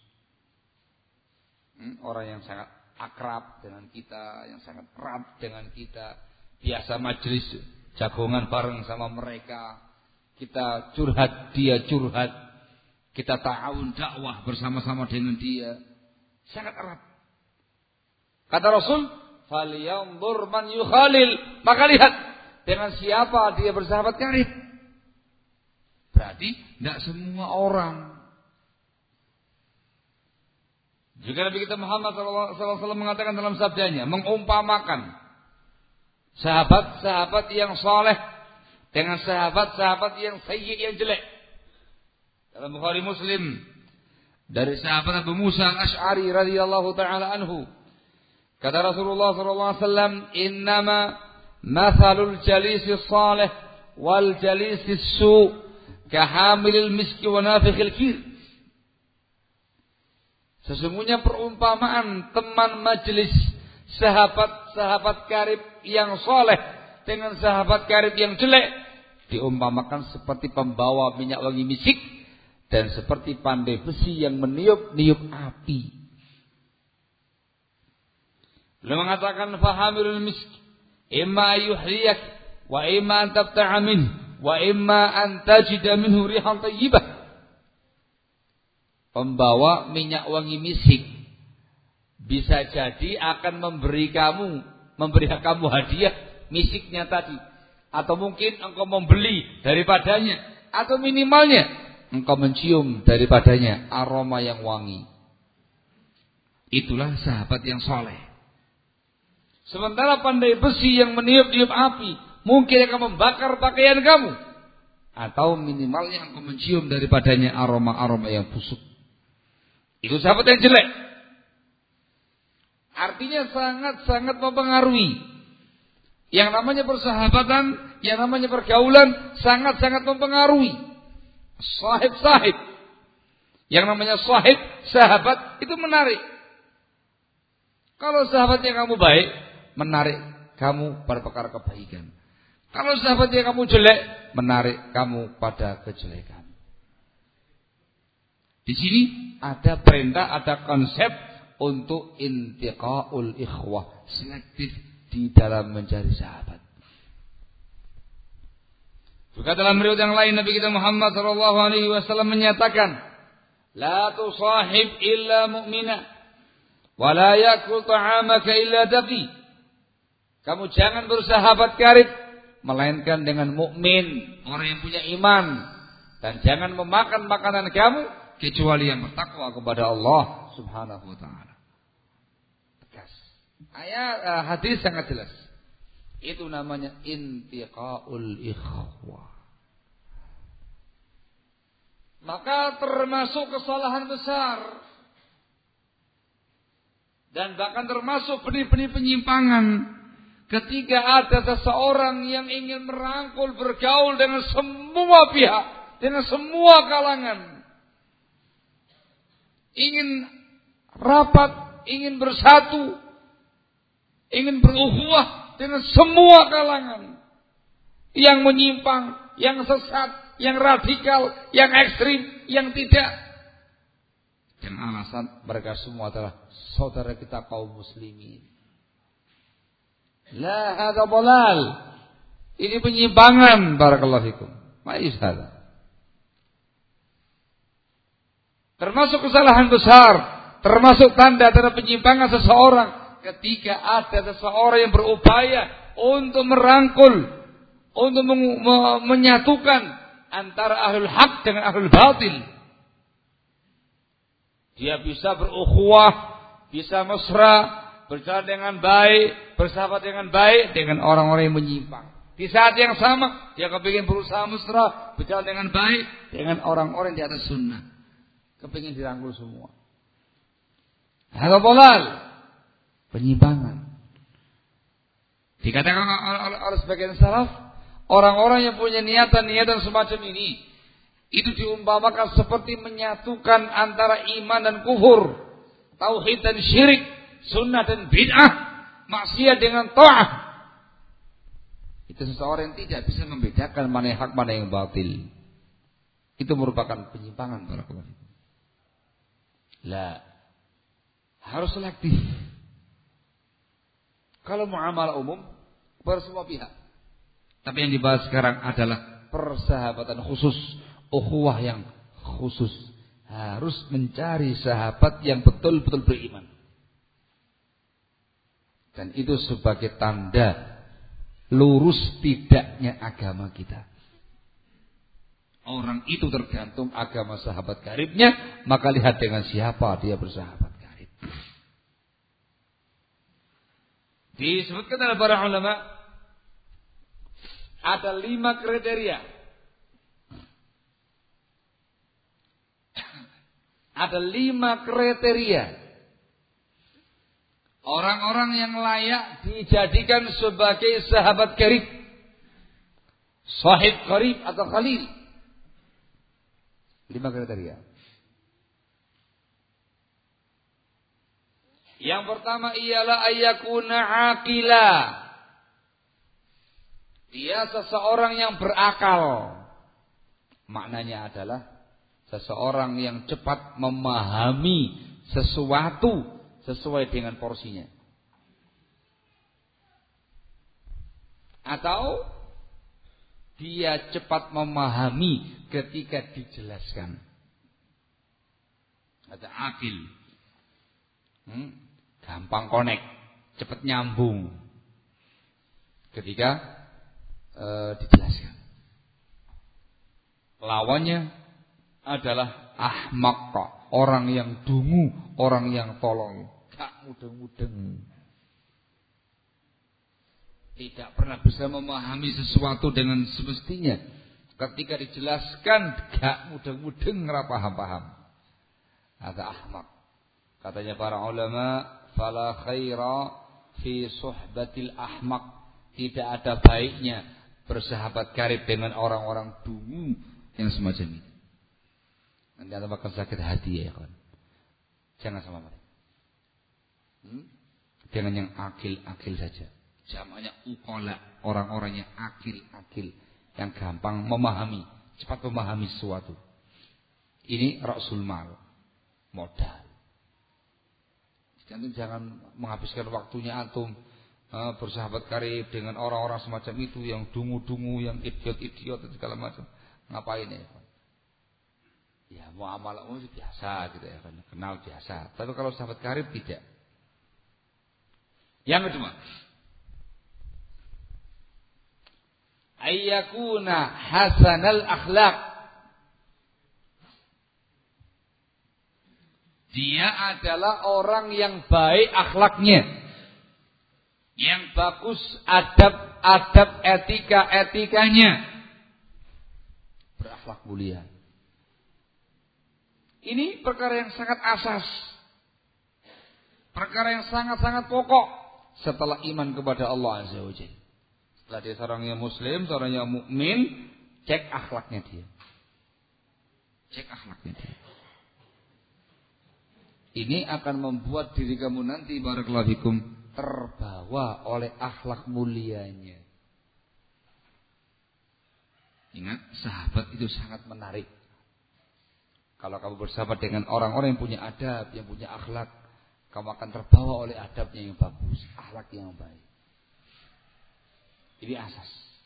Hmm, orang yang sangat akrab dengan kita, yang sangat erat dengan kita, biasa majelis jagongan bareng sama mereka, kita curhat, dia curhat, kita ta'awun dakwah bersama-sama dengan dia, sangat erat. Kata Rasul, "Falyanzur man yukhalil." Maka lihat dengan siapa dia bersahabat karib. Berarti tidak semua orang. Juga Nabi kita Muhammad sallallahu alaihi wasallam mengatakan dalam sabdanya, mengumpamakan sahabat-sahabat yang saleh dengan sahabat-sahabat yang sayyi, yang jelek. Dalam Bukhari Muslim dari sahabat Abu Musa Al-Asy'ari radhiyallahu taala anhu, kata Rasulullah sallallahu alaihi wasallam, "Innama mathalul jalisis salih wal jalisis su' kahamilil miski wa nafikhil kir." Sesungguhnya perumpamaan teman majelis sahabat-sahabat karib yang soleh dengan sahabat karib yang jelek diumpamakan seperti pembawa minyak wangi misik dan seperti pandai besi yang meniup-niup api. Beliau mengatakan fahamilul misk imma yuhriyak wa imma an tabta'a minhu wa imma an tajida minhu rihan thayyibah. Pembawa minyak wangi misik bisa jadi akan memberi kamu memberi kamu hadiah misiknya tadi, atau mungkin engkau membeli daripadanya, atau minimalnya engkau mencium daripadanya aroma yang wangi. Itulah sahabat yang soleh. Sementara pandai besi yang meniup-niup api mungkin akan membakar pakaian kamu, atau minimalnya engkau mencium daripadanya aroma-aroma yang busuk. Itu sahabat yang jelek. Artinya sangat-sangat mempengaruhi. Yang namanya persahabatan, yang namanya pergaulan sangat-sangat mempengaruhi. Sahib-sahib. Yang namanya sahib, sahabat itu menarik. Kalau sahabatnya kamu baik, menarik kamu pada perkara kebaikan. Kalau sahabatnya kamu jelek, menarik kamu pada kejelekan. Di sini ada perintah, ada konsep untuk intiqaul ikhwah, selektif di dalam mencari sahabat. Juga dalam riwayat yang lain Nabi kita Muhammad sallallahu alaihi wasallam menyatakan, "La tusahib illa mu'mina, wa la yakul ta'amaka illa taqi." Kamu jangan bersahabat karib melainkan dengan mukmin, orang yang punya iman, dan jangan memakan makanan kamu kecuali yang bertakwa kepada Allah Subhanahu wa taala. Tegas. Ayat uh, hadis sangat jelas. Itu namanya intiqaul ikhwah. Maka termasuk kesalahan besar dan bahkan termasuk benih-benih penyimpangan ketika ada seseorang yang ingin merangkul, bergaul dengan semua pihak, dengan semua kalangan, ingin rapat, ingin bersatu, ingin berukhuwah dengan semua kalangan, yang menyimpang, yang sesat, yang radikal, yang ekstrim, yang tidak. Dan alasan mereka semua adalah saudara kita kaum muslimin. La hadza dhalal. Ini penyimpangan, barakallahu fikum. Ma'is hadza. Termasuk kesalahan besar, termasuk tanda-tanda penyimpangan seseorang ketika ada seseorang yang berupaya untuk merangkul, untuk menyatukan antara ahlul haq dengan ahlul batil. Dia bisa berukhuwah, bisa mesra, berjalan dengan baik, bersahabat dengan baik dengan orang-orang yang menyimpang. Di saat yang sama, dia kepingin berusaha mesra, berjalan dengan baik dengan orang-orang di atas sunnah. Kepingin dirangkul semua. Hadza dhalal, penyimpangan. Dikatakan oleh sebagian salaf, orang-orang yang punya niatan-niatan semacam ini, itu diumpamakan seperti menyatukan antara iman dan kufur, tauhid dan syirik, sunnah dan bid'ah, maksiat dengan ta'ah. Itu seseorang yang tidak bisa membedakan mana yang hak, mana yang batil. Itu merupakan penyimpangan barakallahu fikum. La, harus selektif. Kalau muamalah umum bersemua pihak. Tapi yang dibahas sekarang adalah persahabatan khusus, ukhuwah yang khusus. Harus mencari sahabat yang betul-betul beriman. Dan itu sebagai tanda lurus tidaknya agama kita. Orang itu tergantung agama sahabat karibnya, maka lihat dengan siapa dia bersahabat karib. Disebutkan oleh para ulama ada lima kriteria. Ada lima kriteria orang-orang yang layak dijadikan sebagai sahabat karib, sahib karib atau khalil. Lima kriteria. Yang pertama ialah ayyakuna aqila. Dia seseorang yang berakal. Maknanya adalah seseorang yang cepat memahami sesuatu sesuai dengan porsinya. Atau dia cepat memahami ketika dijelaskan. Ada akil. Hmm, gampang connect, cepat nyambung ketika e, dijelaskan. Lawannya adalah ahmaq, orang yang dungu, orang yang tolong, gak mudeng-mudeng. Tidak pernah bisa memahami sesuatu dengan semestinya. Ketika dijelaskan gak mudeng-mudeng, ora paham-paham. Ada ahmaq. Katanya para ulama, fala khaira fi suhbatil ahmaq. Tidak ada baiknya bersahabat karib dengan orang-orang dungu yang semacam itu. Nanti Anda bakal sakit hati ya, kawan. Jangan sama mereka. Hmm? Dengan yang akil-akil saja. Jamaknya uqala, orang-orang yang akil-akil, yang gampang memahami, cepat memahami sesuatu. Ini rasul mal, modal. Antum jangan menghabiskan waktunya antum uh, bersahabat karib dengan orang-orang semacam itu yang dungu-dungu, yang idiot-idiot dan segala macam. Ngapain ya? Ya muamalahmu biasa gitu ya, kan kenal biasa. Tapi kalau sahabat karib tidak. Yang kedua, ayyakuna hasanal akhlaq. Dia adalah orang yang baik akhlaknya, yang bagus adab-adab etika-etikanya, berakhlak mulia. Ini perkara yang sangat asas, perkara yang sangat-sangat pokok setelah iman kepada Allah Azza wa Jalla. Setelah dia seorang yang muslim, seorang yang mukmin, cek akhlaknya dia. Cek akhlaknya dia. Ini akan membuat diri kamu nanti barakallahu fikum terbawa oleh akhlak mulianya. Ingat, sahabat itu sangat menarik. Kalau kamu bersahabat dengan orang-orang yang punya adab, yang punya akhlak, kamu akan terbawa oleh adabnya yang bagus, akhlak yang baik. Ini asas.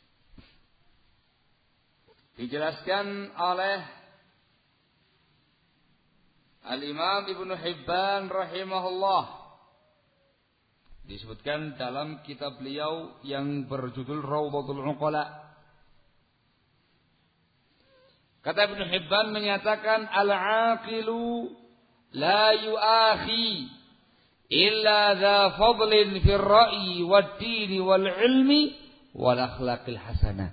Dijelaskan oleh Al-Imam Ibnu Hibban rahimahullah. Disebutkan dalam kitab beliau yang berjudul Rawdatul Uqala. Kata Ibnu Hibban menyatakan al-aqilu la yu'akhi illa dha fadlin fil ra'yi wad-din wal ilmi wal akhlaqil hasanah.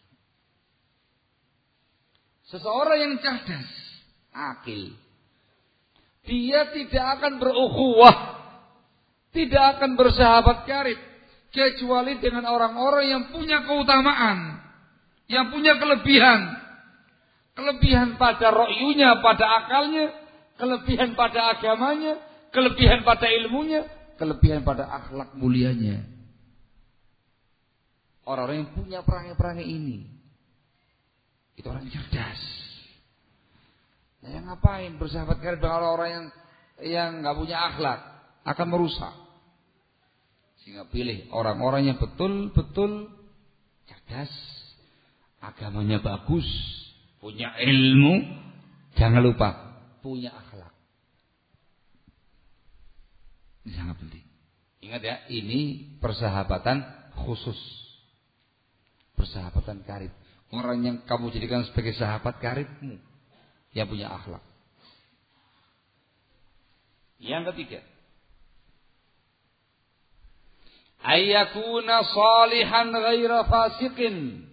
Seseorang yang cerdas, akil, dia tidak akan berukhuwah, tidak akan bersahabat karib kecuali dengan orang-orang yang punya keutamaan, yang punya kelebihan. Kelebihan pada ro'yunya, pada akalnya, kelebihan pada agamanya, kelebihan pada ilmunya, kelebihan pada akhlak mulianya. Orang-orang yang punya perangai-perangai ini, itu orang yang cerdas. Nah, yang ngapain bersahabat karib dengan orang-orang yang yang nggak punya akhlak, akan merusak. Sehingga pilih orang-orang yang betul-betul cerdas, agamanya bagus, punya ilmu, jangan lupa punya akhlak. Ini sangat penting. Ingat ya, ini persahabatan khusus, persahabatan karib. Orang yang kamu jadikan sebagai sahabat karibmu, yang punya akhlak. Yang ketiga, ayyakuna salihan ghaira fasiqin.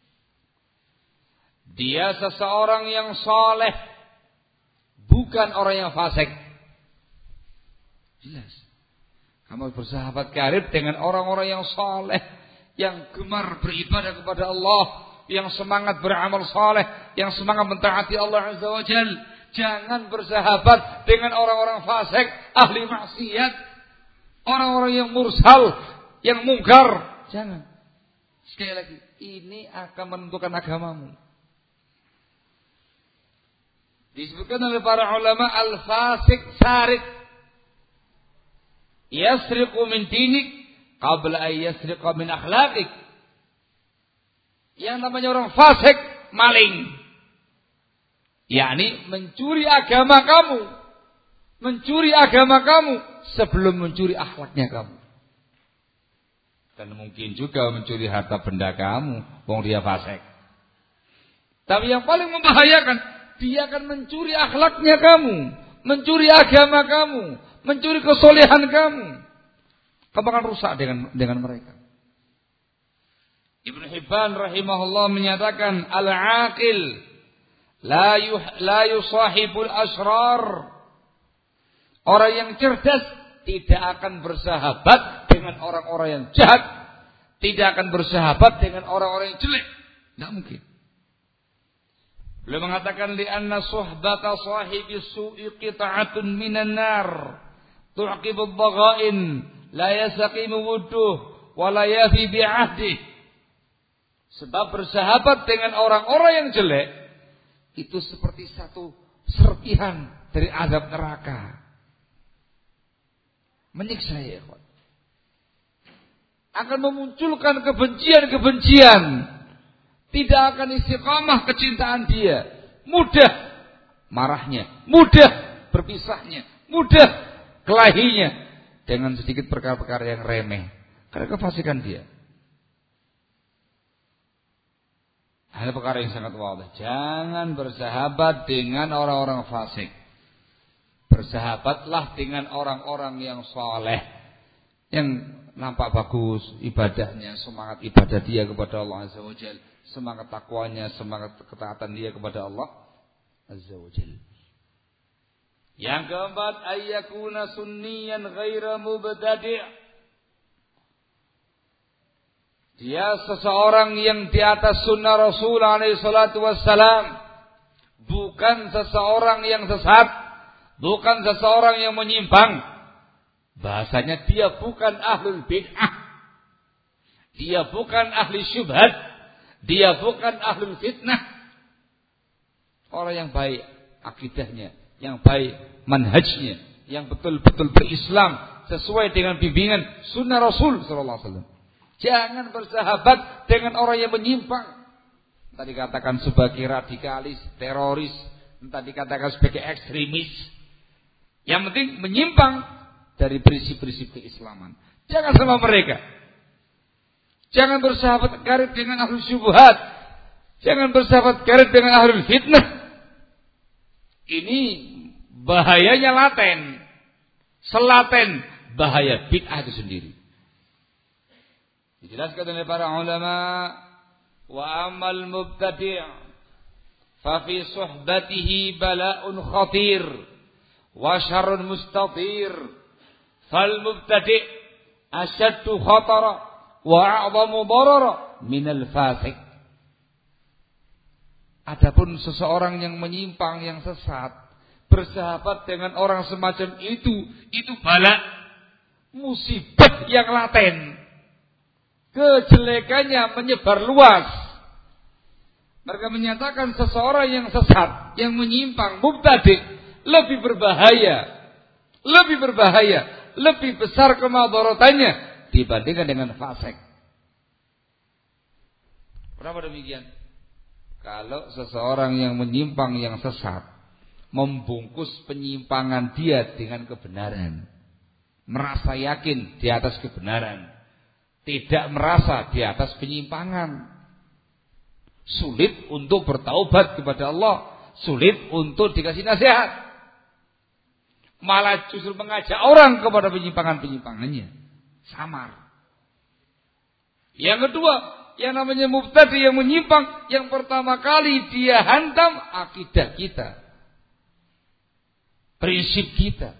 Dia seseorang yang saleh, bukan orang yang fasik. Jelas. Kamu bersahabat karib dengan orang-orang yang saleh, yang gemar beribadah kepada Allah, yang semangat beramal saleh, yang semangat mentaati Allah Azza wa Jal. Jangan bersahabat dengan orang-orang fasik, ahli maksiat, orang-orang yang mursal, yang mungkar. Jangan. Sekali lagi, ini akan menentukan agamamu. Disebutkan oleh para ulama, al-fasik sarik yasriqu min dinik qabla an yasriqa min akhlaqik. Yang namanya orang fasik, maling. Yakni mencuri agama kamu. Mencuri agama kamu sebelum mencuri akhlaknya kamu. Dan mungkin juga mencuri harta benda kamu, wong dia fasik. Tapi yang paling membahayakan, dia akan mencuri akhlaknya kamu, mencuri agama kamu, mencuri kesolehan kamu. Kamu akan rusak dengan dengan mereka. Ibnu Hibban rahimahullah menyatakan al-aqil la yuh, la yusahibul asrar. Orang yang cerdas tidak akan bersahabat dengan orang-orang yang jahat, tidak akan bersahabat dengan orang-orang yang jelek. Tidak mungkin. Beliau mengatakan li'anna suhbata sahibi su'i qita'atun minan nar tu'qibu ad-dhaghain la yasaqimu wudduh wa la yafi bi'ahdih. Sebab bersahabat dengan orang-orang yang jelek itu seperti satu serpihan dari azab neraka. Menyiksa ya, ikhwan. Akan memunculkan kebencian-kebencian. Tidak akan istiqamah kecintaan dia. Mudah marahnya, mudah berpisahnya, mudah kelahinya dengan sedikit perkara-perkara yang remeh. Karena kefasikan dia. Ada perkara yang sangat wadah. Jangan bersahabat dengan orang-orang fasik. Bersahabatlah dengan orang-orang yang soleh, yang nampak bagus ibadahnya, semangat ibadah dia kepada Allah Azza wa Jalla, semangat takwanya, semangat ketaatan dia kepada Allah Azza wa Jalla. Yang keempat, ayyakuna sunniyan ghaira mubtadi'. Dia seseorang yang di atas sunnah Rasul alaihi salatu wassalam, bukan seseorang yang sesat, bukan seseorang yang menyimpang. Bahasanya dia bukan ahlul bid'ah. Dia bukan ahli syubhat. Dia bukan ahlul fitnah. Orang yang baik akidahnya, yang baik manhajnya, yang betul-betul berislam sesuai dengan bimbingan sunnah Rasul sallallahu alaihi wasallam. Jangan bersahabat dengan orang yang menyimpang. Entah dikatakan sebagai radikalis, teroris, entah dikatakan sebagai ekstremis. Yang penting menyimpang dari prinsip-prinsip keislaman. Jangan sama mereka. Jangan bersahabat karib dengan ahlul syubhat. Jangan bersahabat karib dengan ahlul fitnah. Ini bahayanya laten. Selaten bahaya bid'ah itu sendiri. Dijelaskan oleh para ulama, wa amal mubtadi' fa fi suhbatihi bala'un khatir wa syarrun mustatir. Fal mubtadi' asyaddu khatara wa a'zamu darara minal fasik. Adapun seseorang yang menyimpang, yang sesat, bersahabat dengan orang semacam itu, itu bala, musibah yang laten. Kejelekannya menyebar luas. Mereka menyatakan seseorang yang sesat, yang menyimpang, mubtadi' lebih berbahaya, lebih berbahaya, lebih besar kemadaratannya dibandingkan dengan fasik. Kenapa demikian? Kalau seseorang yang menyimpang, yang sesat, membungkus penyimpangan dia dengan kebenaran, merasa yakin di atas kebenaran, tidak merasa di atas penyimpangan, sulit untuk bertaubat kepada Allah, sulit untuk dikasih nasihat, malah justru mengajak orang kepada penyimpangan-penyimpangannya, samar. Yang kedua, yang namanya mubtadi, yang menyimpang, yang pertama kali dia hantam akidah kita, prinsip kita.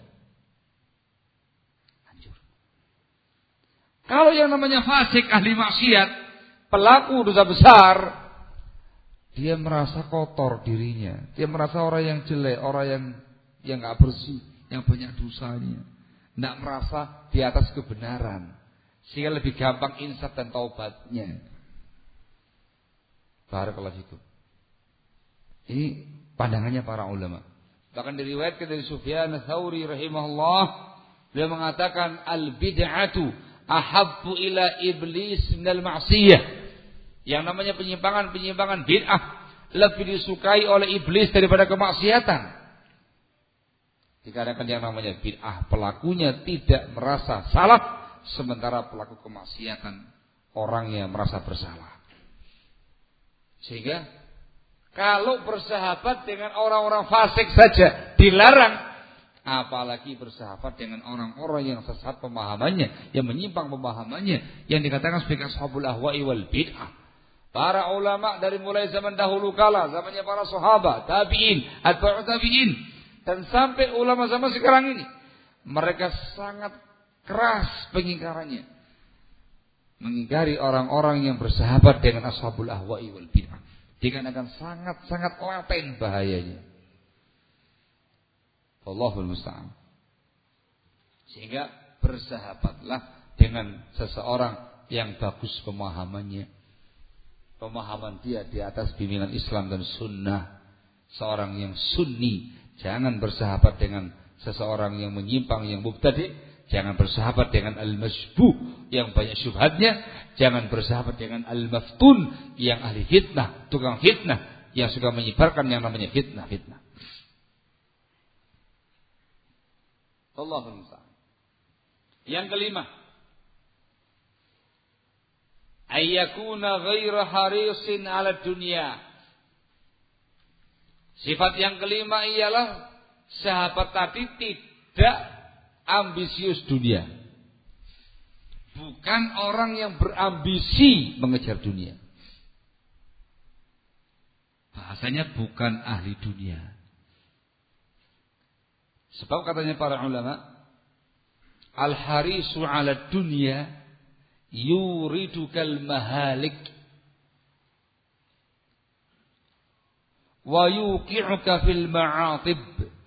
Hancur. Kalau yang namanya fasik, ahli maksiat, pelaku dosa besar, dia merasa kotor dirinya, dia merasa orang yang jelek, orang yang yang enggak bersih, yang banyak dosanya, tidak merasa di atas kebenaran, sehingga lebih gampang insaf dan taubatnya. Barakallahu fikum. Ini pandangannya para ulama. Bahkan diriwayatkan dari Sufyan Ats-Tsauri rahimahullah, beliau mengatakan al bid'atu ahabbu ila iblis minal ma'siyah. Yang namanya penyimpangan-penyimpangan bid'ah lebih disukai oleh iblis daripada kemaksiatan. Dikarenakan yang namanya bid'ah pelakunya tidak merasa salah, sementara pelaku kemaksiatan orangnya merasa bersalah. Sehingga kalau bersahabat dengan orang-orang fasik saja dilarang, apalagi bersahabat dengan orang-orang yang sesat pemahamannya, yang menyimpang pemahamannya, yang dikatakan sebagai ashabul ahwa'i wal bid'ah. Para ulama dari mulai zaman dahulu kala, zamannya para sahabat, tabi'in, atba'ut tabi'in, dan sampai ulama zaman sekarang ini, mereka sangat keras pengingkarannya, mengingkari orang-orang yang bersahabat dengan ashabul ahwa'i wal bid'ah, dikarenakan sangat-sangat laten bahayanya. Allahul musta'an. Sehingga bersahabatlah dengan seseorang yang bagus pemahamannya, pemahaman dia di atas bimbingan Islam dan sunnah, seorang yang sunni. Jangan bersahabat dengan seseorang yang menyimpang, yang mubtadi'. Jangan bersahabat dengan al-masbuh yang banyak syubhatnya. Jangan bersahabat dengan al-maftun yang ahli fitnah, tukang fitnah, yang suka menyebarkan yang namanya fitnah-fitnah. Allahumma musta'an. Yang kelima, ayyakuna ghaira harisin ala dunia. Sifat yang kelima ialah sahabat tadi tidak ambisius dunia. Bukan orang yang berambisi mengejar dunia. Bahasanya bukan ahli dunia. Sebab katanya para ulama, al-harisu ala dunya yuridukal mahalik wa yuqi'uka fil ma'atib.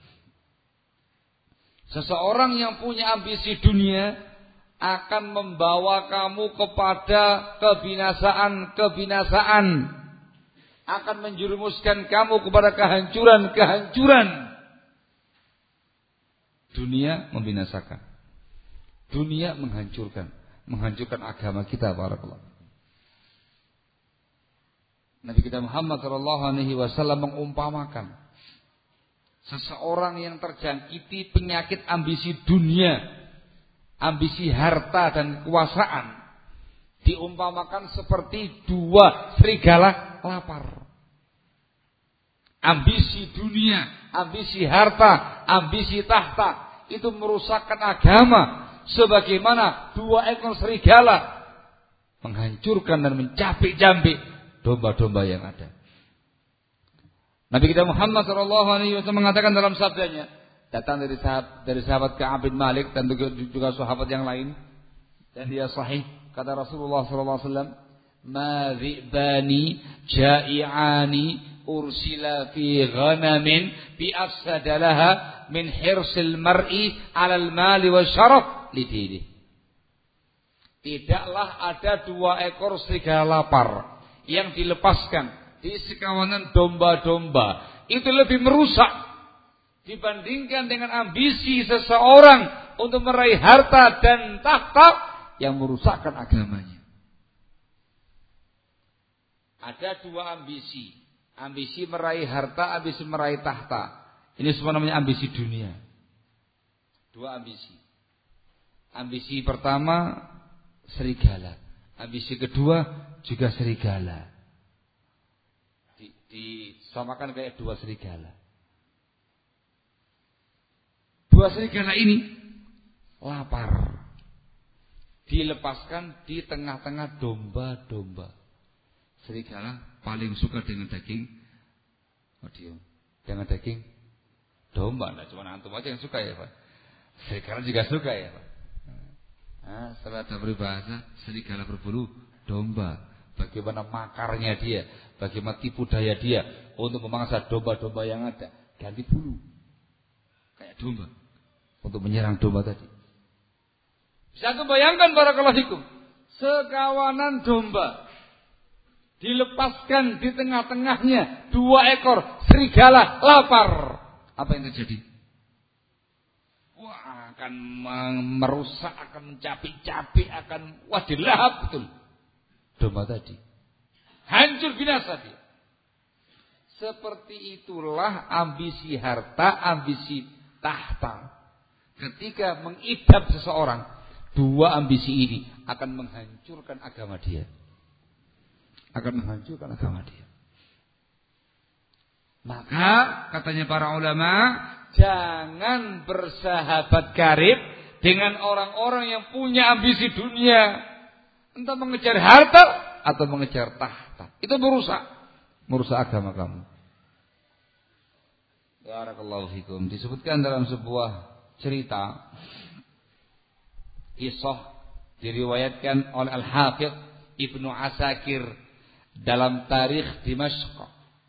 Seseorang yang punya ambisi dunia akan membawa kamu kepada kebinasaan-kebinasaan, akan menjerumuskan kamu kepada kehancuran-kehancuran. Dunia membinasakan, dunia menghancurkan, menghancurkan agama kita. Barakallahu. Nabi kita Muhammad sallallahu alaihi wasallam mengumpamakan seseorang yang terjangkiti penyakit ambisi dunia, ambisi harta dan kekuasaan, diumpamakan seperti dua serigala lapar. Ambisi dunia, ambisi harta, ambisi tahta, itu merusakkan agama, sebagaimana dua ekor serigala menghancurkan dan mencapik-campik domba-domba yang ada. Nabi kita Muhammad shallallahu alaihi wasallam mengatakan dalam sabdanya, datang dari sahabat dari sahabat Ka'ab bin Malik dan juga, juga sahabat yang lain, dan dia sahih, kata Rasulullah shallallahu alaihi wasallam, ma dhi'bani ja'i'ani ursila fi ghanamin bi afsadalaha min hirsil mar'i 'alal mali wa syaraf lidini. Tidaklah ada dua ekor serigala lapar yang dilepaskan di sekawanan domba-domba, itu lebih merusak dibandingkan dengan ambisi seseorang untuk meraih harta dan tahta yang merusakkan agamanya. Ada dua ambisi, ambisi meraih harta, ambisi meraih tahta. Ini semua namanya ambisi dunia. Dua ambisi. Ambisi pertama serigala, ambisi kedua juga serigala. Di, disamakan kayak dua serigala. Dua serigala ini lapar, dilepaskan di tengah-tengah domba-domba. Serigala paling suka dengan daging, oh dia, dengan daging domba. Nah, cuma antum aja yang suka ya Pak. Serigala juga suka ya Pak. Nah, setelah ada peribahasa, serigala berbulu domba. Bagaimana makarnya dia, bagaimana tipu daya dia untuk memangsa domba-domba yang ada, ganti bulu kayak domba untuk menyerang domba tadi. Bisa antum bayangkan barakallahu fikum, sekawanan domba dilepaskan di tengah-tengahnya dua ekor serigala lapar. Apa yang terjadi? Wah, akan merusak, akan mencapik-capik, akan wah dilahap betul domba tadi. hancur binasa dia. Seperti itulah ambisi harta, ambisi tahta. Ketika mengidap seseorang, dua ambisi ini akan menghancurkan agama dia. Akan menghancurkan agama dia. Maka katanya para ulama, jangan bersahabat karib dengan orang-orang yang punya ambisi dunia, entah mengejar harta atau mengejar tahta. Itu merusak, merusak agama kamu. Barakallahu fikum. Disebutkan dalam sebuah cerita, kisah diriwayatkan oleh Al-Hafidh Ibnu Asakir dalam Tarikh Dimashq.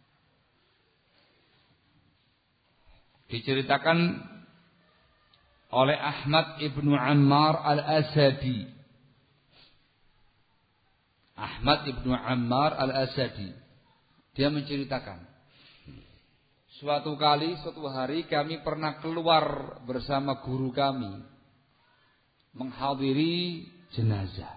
Diceritakan oleh Ahmad Ibnu Ammar Al-Asadi. Ahmad Ibnu Ammar Al-Asadi. Dia menceritakan, suatu kali, suatu hari kami pernah keluar bersama guru kami menghadiri jenazah.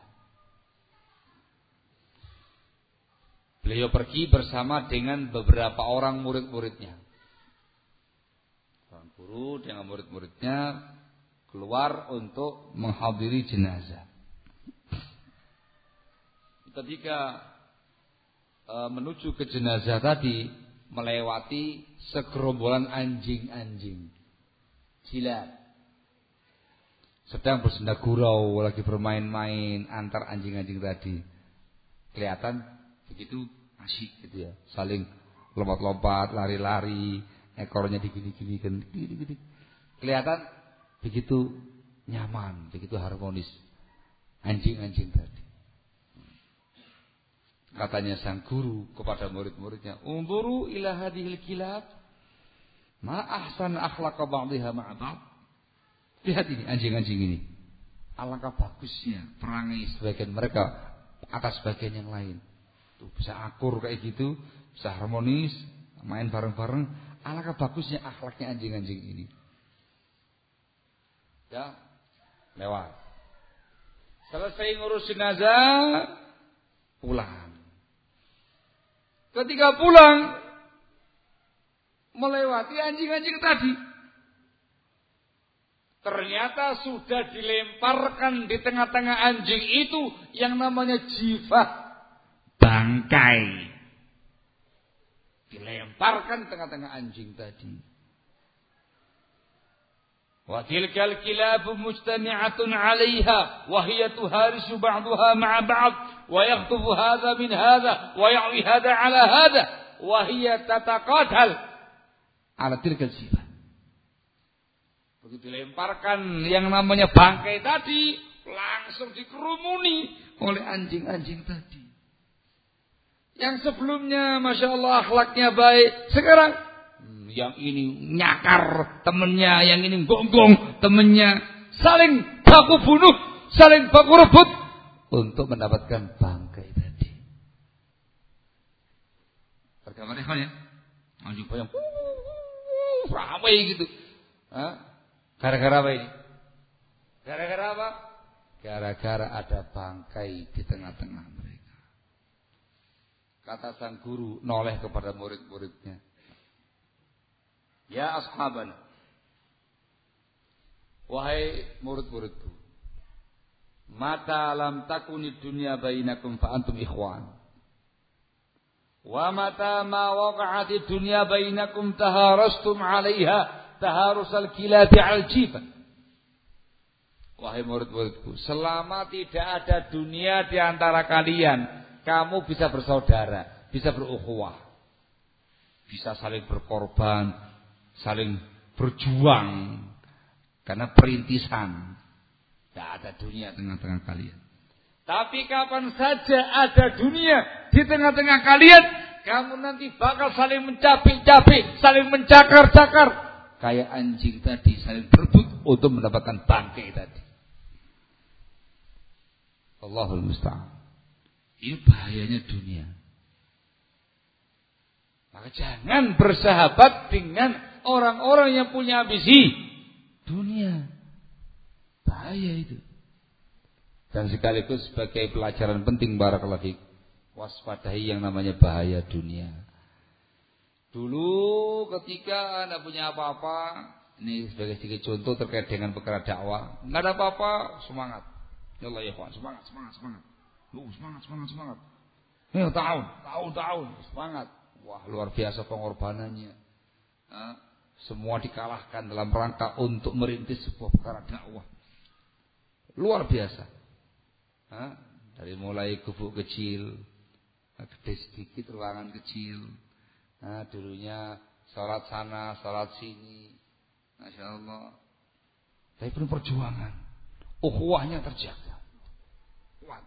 Beliau pergi bersama dengan beberapa orang murid-muridnya. Orang guru dengan murid-muridnya keluar untuk menghadiri jenazah. Ketika e, menuju ke jenazah tadi, melewati segerombolan anjing-anjing jilat, sedang bersenda gurau, lagi bermain-main antar anjing-anjing tadi. Kelihatan begitu asyik gitu ya, saling lompat-lompat, lari-lari, ekornya digini-gini, gini-gini. Kelihatan begitu nyaman, begitu harmonis anjing-anjing tadi. Katanya sang guru kepada murid-muridnya, "Unzuru ila hadhil kilab, ma ahsan akhlaqa ba'dihha ma'a ba'd." Lihat ini anjing-anjing ini. Alangkah bagusnya perangai sebagian mereka atas sebagian yang lain. Tuh bisa akur kayak gitu, bisa harmonis, main bareng-bareng. Alangkah bagusnya akhlaknya anjing-anjing ini. Ya, lewat. Selesai ngurus jenazah, pulang. Ketika pulang, melewati anjing-anjing tadi, ternyata sudah dilemparkan di tengah-tengah anjing itu yang namanya jifah, bangkai. Dilemparkan tengah-tengah anjing tadi. Wa tilkal kilabu mujtami'atun 'alaiha wa hiya tuharisu ba'daha ma'a ba'd wa yakhtufu hadha min hadha wa ya'wi hadha 'ala hadha wa hiya tataqatal 'ala tilkal sifat. Begitu dilemparkan yang namanya bangkai tadi, langsung dikerumuni oleh anjing-anjing tadi. Yang sebelumnya Masya Allah akhlaknya baik, sekarang yang ini nyakar temennya, yang ini gonggong temennya, saling baku bunuh, saling baku rebut untuk mendapatkan bangkai tadi. Pergambar ya, anjing banyak, ramai gitu. Hah? Gara-gara apa ini? Gara-gara apa? Gara-gara ada bangkai di tengah-tengah mereka. Kata sang guru noleh kepada murid-muridnya, "Ya ashaban, wahai murid-muridku, mata lam takuni dunya bainakum fa antum ikhwan. Wa mata ma waqa'ati dunya bainakum taharastum 'alaiha taharusal kilati 'al jifa." Wahai murid-muridku, selama tidak ada dunia di antara kalian, kamu bisa bersaudara, bisa berukhuwah, bisa saling berkorban, saling berjuang karena perintisan. Tidak ada dunia tengah-tengah kalian. Tapi kapan saja ada dunia di tengah-tengah kalian, kamu nanti bakal saling mencapik-capik, saling mencakar-cakar, kayak anjing tadi saling berebut untuk mendapatkan bangkai tadi. Allahul musta'an. Ini bahayanya dunia. Maka jangan bersahabat dengan orang-orang yang punya ambisi dunia. Bahaya itu. Dan sekaligus sebagai pelajaran penting barakallahu fiik, Waspadai yang namanya bahaya dunia. Dulu ketika Anda punya apa-apa, ini sebagai sedikit contoh terkait dengan perkara dakwah, nggak ada apa-apa, semangat. Ya Allah ya Tuhan, semangat, semangat, semangat. Lu semangat, semangat, semangat. Ya tahun, tahun, tahun, semangat. Wah luar biasa pengorbanannya. Nah, semua dikalahkan dalam rangka untuk merintis sebuah perkara dakwah. Luar biasa. Nah, dari mulai gubuk kecil, gede sedikit, ruangan kecil. Nah, dulunya sholat sana, sholat sini. Masya Allah. Tapi penuh perjuangan. Ukhuwahnya terjaga. Kuat.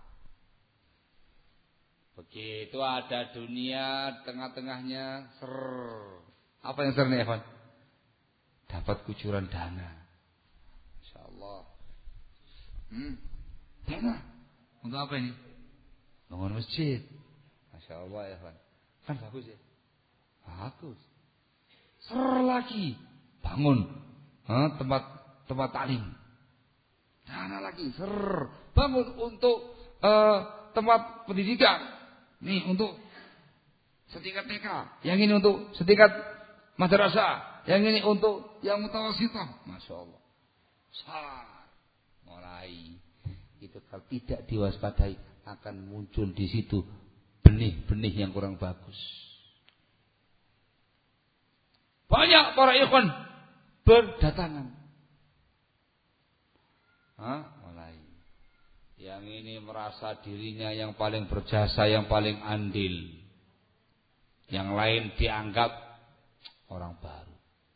Begitu ada dunia, tengah-tengahnya ser. Apa yang ser nih Evan? Dapat kucuran dana. Masya Allah. Hmm. Dana. Untuk apa ini? Bangun masjid. Masya Allah Evan. Kan bagus ya? Bagus. Ser lagi. Bangun. Hah, tempat tempat taklim. Dana lagi. Ser. Bangun untuk uh, tempat pendidikan. Nih untuk setingkat T K. Yang ini untuk setingkat madrasah. Yang ini untuk yang mutawasithah. Masya Allah. Sar. Mulai. Itu kalau tidak diwaspadai akan muncul di situ benih-benih yang kurang bagus. Banyak para ikhwan berdatangan. Hah? Mulai. Yang ini merasa dirinya yang paling berjasa, yang paling andil. Yang lain dianggap orang baru.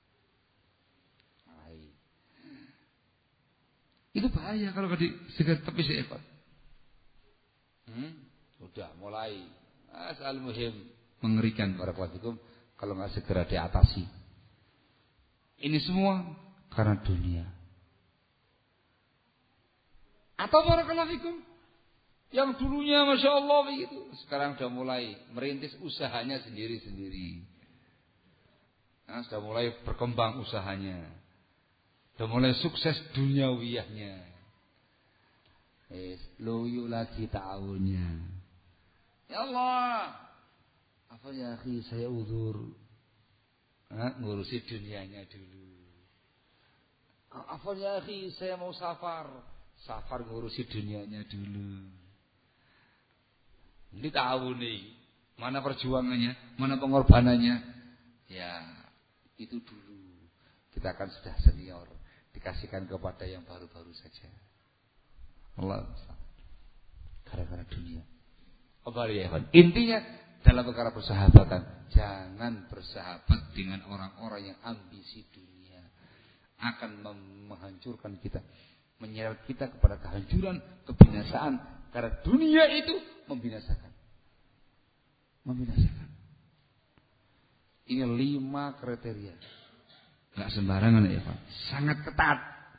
Mulai. Itu bahaya kalau di segera tepi seekor. Hmm? Sudah mulai. Asal muhim mengerikan para kuatikum kalau nggak segera diatasi. Ini semua karena dunia. Atau barakallahu fikum yang dulunya Masya Allah begitu, sekarang sudah mulai merintis usahanya sendiri-sendiri. Nah, sudah mulai berkembang usahanya. Sudah mulai sukses duniawiyahnya. Eh, loyo lagi tahunnya. Ya Allah, apa ya akhi, saya uzur. Nah, ngurusi dunianya dulu. Apa ya akhi, saya mau safar. Safar ngurusi dunianya dulu. Ini tahu nih, mana perjuangannya, mana pengorbanannya. Ya, itu dulu. Kita akan sudah senior, dikasihkan kepada yang baru-baru saja. Allah, gara-gara dunia. Intinya dalam perkara persahabatan, jangan bersahabat dengan orang-orang yang ambisi dunia, akan menghancurkan kita, menyeret kita kepada kehancuran, kebinasaan. Karena dunia itu membinasakan, membinasakan. Ini lima kriteria, nggak sembarangan ya Pak, sangat ketat.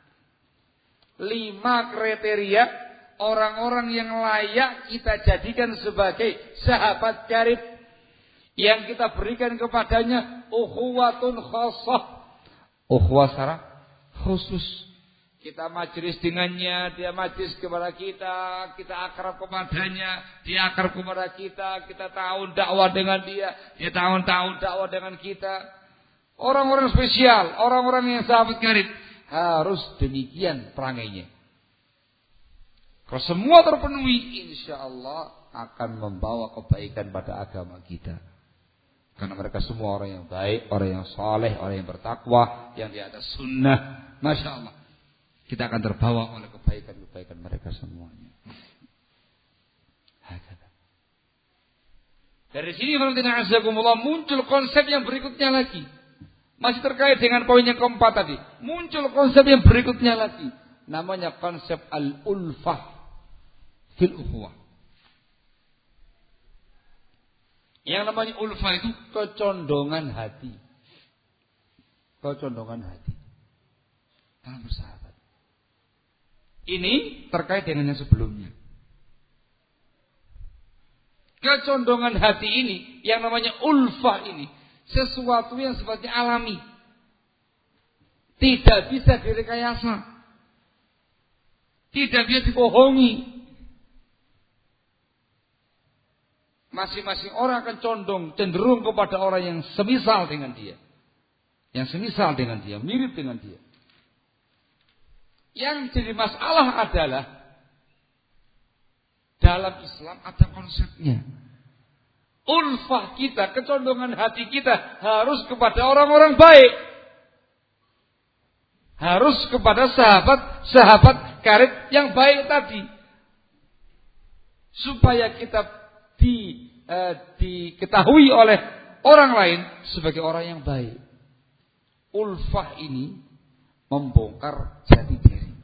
Lima kriteria orang-orang yang layak kita jadikan sebagai sahabat karib, yang kita berikan kepadanya ukhuwatun khassah, ukhuwah secara khusus. Kita majlis dengannya, dia majlis kepada kita, kita akrab kepadanya, dia akrab kepada kita, kita tahun dakwah dengan dia, dia tahun-tahun dakwah dengan kita. Orang-orang spesial, orang-orang yang sahabat karib harus demikian perangainya. Kalau semua terpenuhi, insya Allah akan membawa kebaikan pada agama kita. Karena mereka semua orang yang baik, orang yang saleh, orang yang bertakwa, yang di atas sunnah. Masya Allah, kita akan terbawa oleh kebaikan-kebaikan mereka semuanya. Dari sini muncul konsep yang berikutnya lagi. Masih terkait dengan poin yang keempat tadi. Muncul konsep yang berikutnya lagi. Namanya konsep al-ulfah fil ukhuwah. Yang namanya ulfah itu kecondongan hati. Kecondongan hati dalam bersahabat. Ini terkait dengan yang sebelumnya. Kecondongan hati ini, yang namanya ulfah ini, sesuatu yang sifatnya alami. Tidak bisa direkayasa. Tidak bisa dibohongi. masing-masing orang akan condong, cenderung kepada orang yang semisal dengan dia. Yang semisal dengan dia, mirip dengan dia. Yang jadi masalah adalah dalam Islam ada konsepnya. Ulfah kita, kecondongan hati kita harus kepada orang-orang baik. Harus kepada sahabat-sahabat karib yang baik tadi. Supaya kita di, eh, diketahui oleh orang lain sebagai orang yang baik. Ulfah ini membongkar jati diri.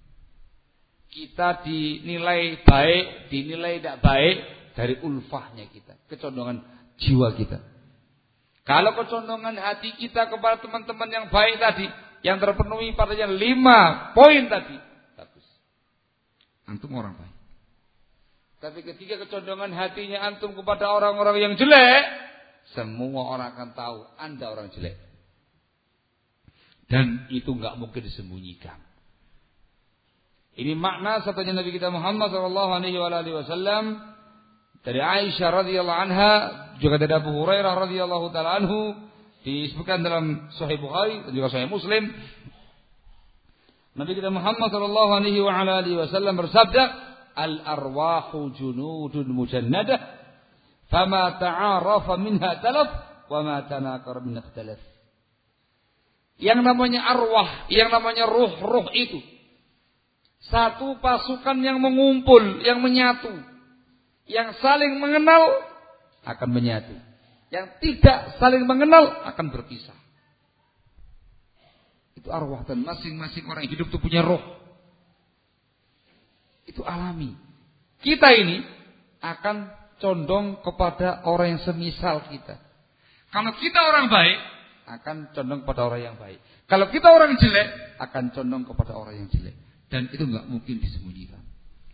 Kita dinilai baik, dinilai tidak baik dari ulfahnya kita, kecondongan jiwa kita. Kalau kecondongan hati kita kepada teman-teman yang baik tadi, yang terpenuhi padanya lima poin tadi, bagus. Antum orang baik. Tapi ketika kecondongan hatinya antum kepada orang-orang yang jelek, semua orang akan tahu Anda orang jelek. Dan itu nggak mungkin disembunyikan. Ini makna sabda Nabi kita Muhammad sallallahu alaihi wasallam dari Aisyah radhiyallahu anha, juga dari Abu Hurairah radhiyallahu taala anhu, disebutkan dalam Sahih Bukhari dan juga Sahih Muslim. Nabi kita Muhammad sallallahu alaihi wasallam bersabda, "Al-arwahu junudun mujannadah, fama ta'arafa minha talaf, wa ma tanakara minha ikhtalaf." Yang namanya arwah, yang namanya ruh-ruh itu satu pasukan yang mengumpul, yang menyatu. Yang saling mengenal akan menyatu. Yang tidak saling mengenal akan berpisah. Itu arwah, dan masing-masing orang yang hidup itu punya roh. Itu alami. Kita ini akan condong kepada orang yang semisal kita. Kalau kita orang baik, akan condong kepada orang yang baik. Kalau kita orang jelek, akan condong kepada orang yang jelek. Dan itu nggak mungkin disembunyikan.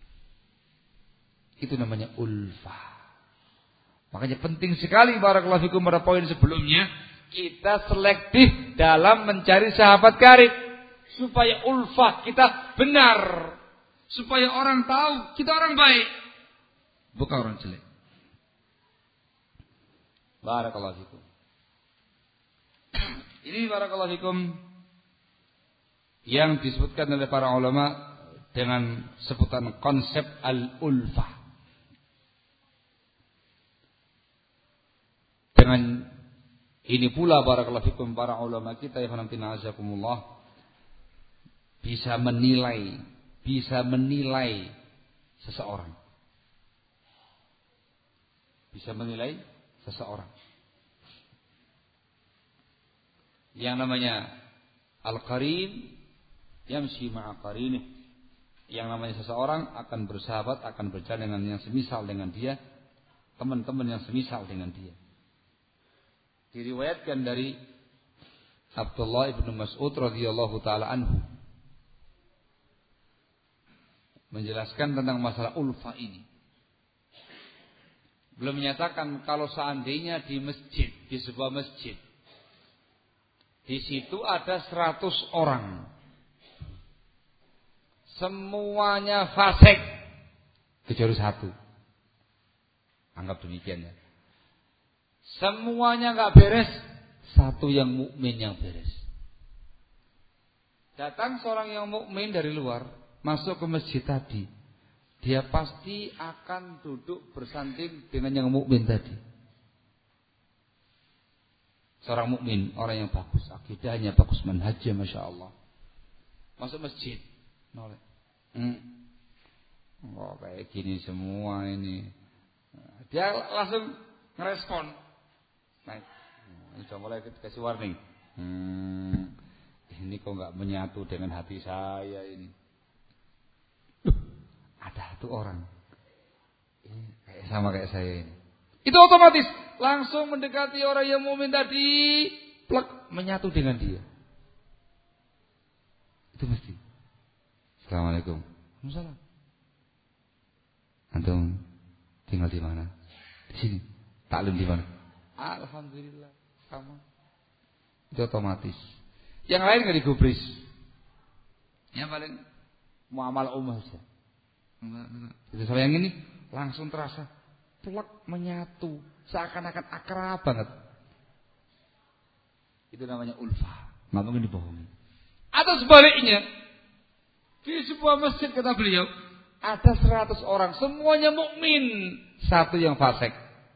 Itu namanya ulfah. Makanya penting sekali barakallahu fikum pada poin sebelumnya, kita selektif dalam mencari sahabat karib supaya ulfah kita benar, supaya orang tahu kita orang baik, bukan orang jelek. Barakallahu fikum. Ini barakallahu fikum yang disebutkan oleh para ulama dengan sebutan konsep al-ulfah. Dengan ini pula barakallahu fikum para ulama kita yang nanti na'azakumullah bisa menilai, bisa menilai seseorang. Bisa menilai seseorang. Yang namanya al-qarin yamshi ma'a qarinih. Yang namanya seseorang akan bersahabat, akan berjalan dengan yang semisal dengan dia, teman-teman yang semisal dengan dia. Diriwayatkan dari Abdullah ibn Mas'ud radhiyallahu taala anhu menjelaskan tentang masalah ulfa ini. Belum menyatakan kalau seandainya di masjid, di sebuah masjid, di situ ada seratus orang, semuanya fasik kecuali satu. Anggap demikian ya. Semuanya enggak beres, satu yang mukmin yang beres. Datang seorang yang mukmin dari luar, masuk ke masjid tadi, dia pasti akan duduk bersanding dengan yang mukmin tadi. Seorang mukmin, orang yang bagus akidahnya, bagus manhajnya, masya Allah. Masuk masjid, noleh. Hmm. Oh, kayak gini semua ini. Dia langsung ngerespon. Naik. Ini sudah mulai kasih warning. Hmm, ini kok nggak menyatu dengan hati saya ini. Duh, ada satu orang. Ini kayak sama kayak saya ini. Itu otomatis langsung mendekati orang yang mukmin tadi, plek, menyatu dengan dia. Itu mesti. Assalamualaikum. Waalaikumsalam. Antum tinggal di mana? Di sini. Taklim di mana? Alhamdulillah sama. Itu otomatis. Yang lain nggak digubris. Yang paling muamalah umum saja. Itu sama yang ini langsung terasa. plek menyatu, seakan-akan akrab banget. Itu namanya ulfah. Nggak mungkin dibohongi. Atau sebaliknya, di sebuah masjid kata beliau, ada seratus orang, semuanya mukmin, satu yang fasik.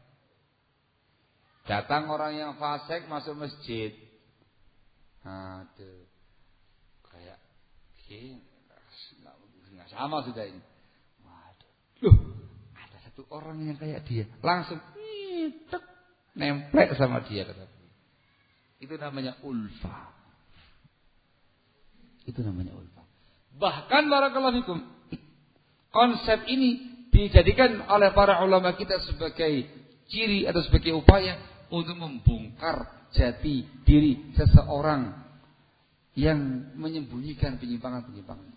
Datang orang yang fasik masuk masjid. Aduh, kayak gini, nggak sama sudah ini. Waduh, loh, ada satu orang yang kayak dia, langsung tek, nemplek sama dia kata. Itu namanya ulfa. Itu namanya ulfa. Bahkan barakallahu fikum, konsep ini dijadikan oleh para ulama kita sebagai ciri atau sebagai upaya untuk membongkar jati diri seseorang yang menyembunyikan penyimpangan-penyimpangan.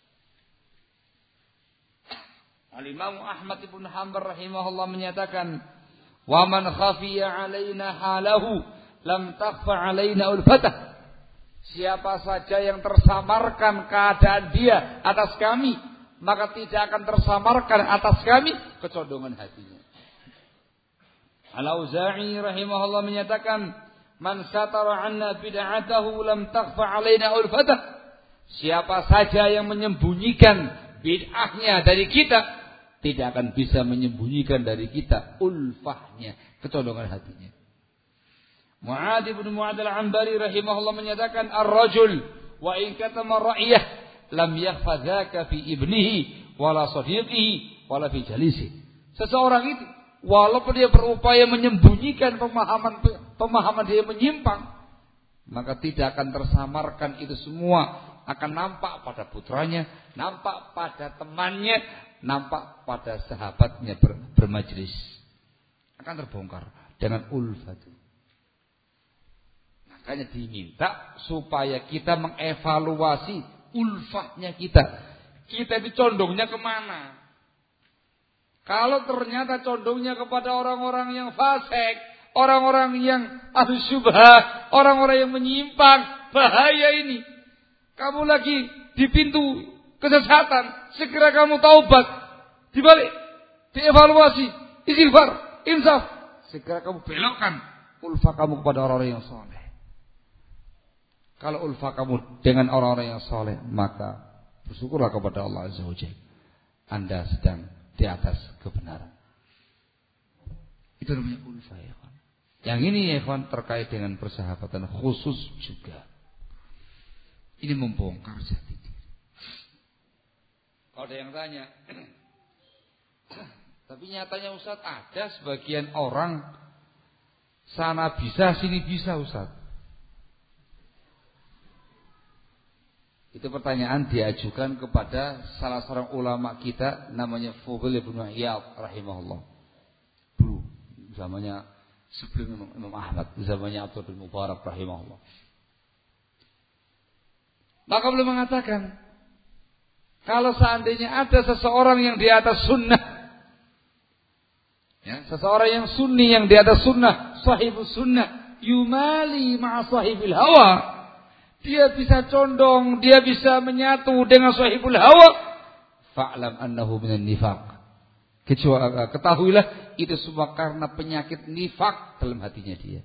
Al-Imam Ahmad ibn Hanbal rahimahullah menyatakan, "Wa man khafiya 'alaina halahu lam takhfa 'alaina ulfatah." Siapa saja yang tersamarkan keadaan dia atas kami, maka tidak akan tersamarkan atas kami kecondongan hatinya. Al-Auza'i rahimahullah menyatakan, "Man satara 'anna bid'atahu lam takhfa 'alaina ulfatah." Siapa saja yang menyembunyikan bid'ahnya dari kita, tidak akan bisa menyembunyikan dari kita ulfahnya, kecondongan hatinya. Mu'adz bin Mu'adz al-Anbari rahimahullah menyatakan, "Ar-rajul wa in katama ra'yah lam yakhfa dzaka fi ibnihi wala sadiqihi wala fi jalisihi." Seseorang itu walaupun dia berupaya menyembunyikan pemahaman pemahaman dia menyimpang, maka tidak akan tersamarkan itu semua, akan nampak pada putranya, nampak pada temannya, nampak pada sahabatnya ber, bermajlis. Akan terbongkar dengan ulfah itu. Makanya diminta supaya kita mengevaluasi ulfahnya kita. Kita itu condongnya kemana? Kalau ternyata condongnya kepada orang-orang yang fasik, orang-orang yang ahli syubhat, orang-orang yang menyimpang, bahaya ini. Kamu lagi di pintu kesesatan, segera kamu taubat, dibalik, dievaluasi, istighfar, insaf, segera kamu belokkan ulfah kamu kepada orang-orang yang soleh. Kalau ulfah kamu dengan orang-orang yang soleh, maka bersyukurlah kepada Allah Azza wa Jalla. Anda sedang di atas kebenaran. Itu namanya ulfah ya kawan. Yang ini ya kawan terkait dengan persahabatan khusus juga. Ini membongkar jati diri. Kalau ada yang tanya, tapi nyatanya Ustaz, ada sebagian orang sana bisa sini bisa Ustaz. Itu pertanyaan diajukan kepada salah seorang ulama kita namanya Fudail bin Iyad rahimahullah. Dulu zamannya sebelum Imam Ahmad, zamannya Abdul bin Mubarak rahimahullah. Maka beliau mengatakan, kalau seandainya ada seseorang yang di atas sunnah, ya, seseorang yang sunni yang di atas sunnah, sahibus sunnah, yumali ma'a sahibil hawa, dia bisa condong, dia bisa menyatu dengan sahibul hawa, fa'lam annahu minan nifaq. Ketahuilah itu semua karena penyakit nifak dalam hatinya dia.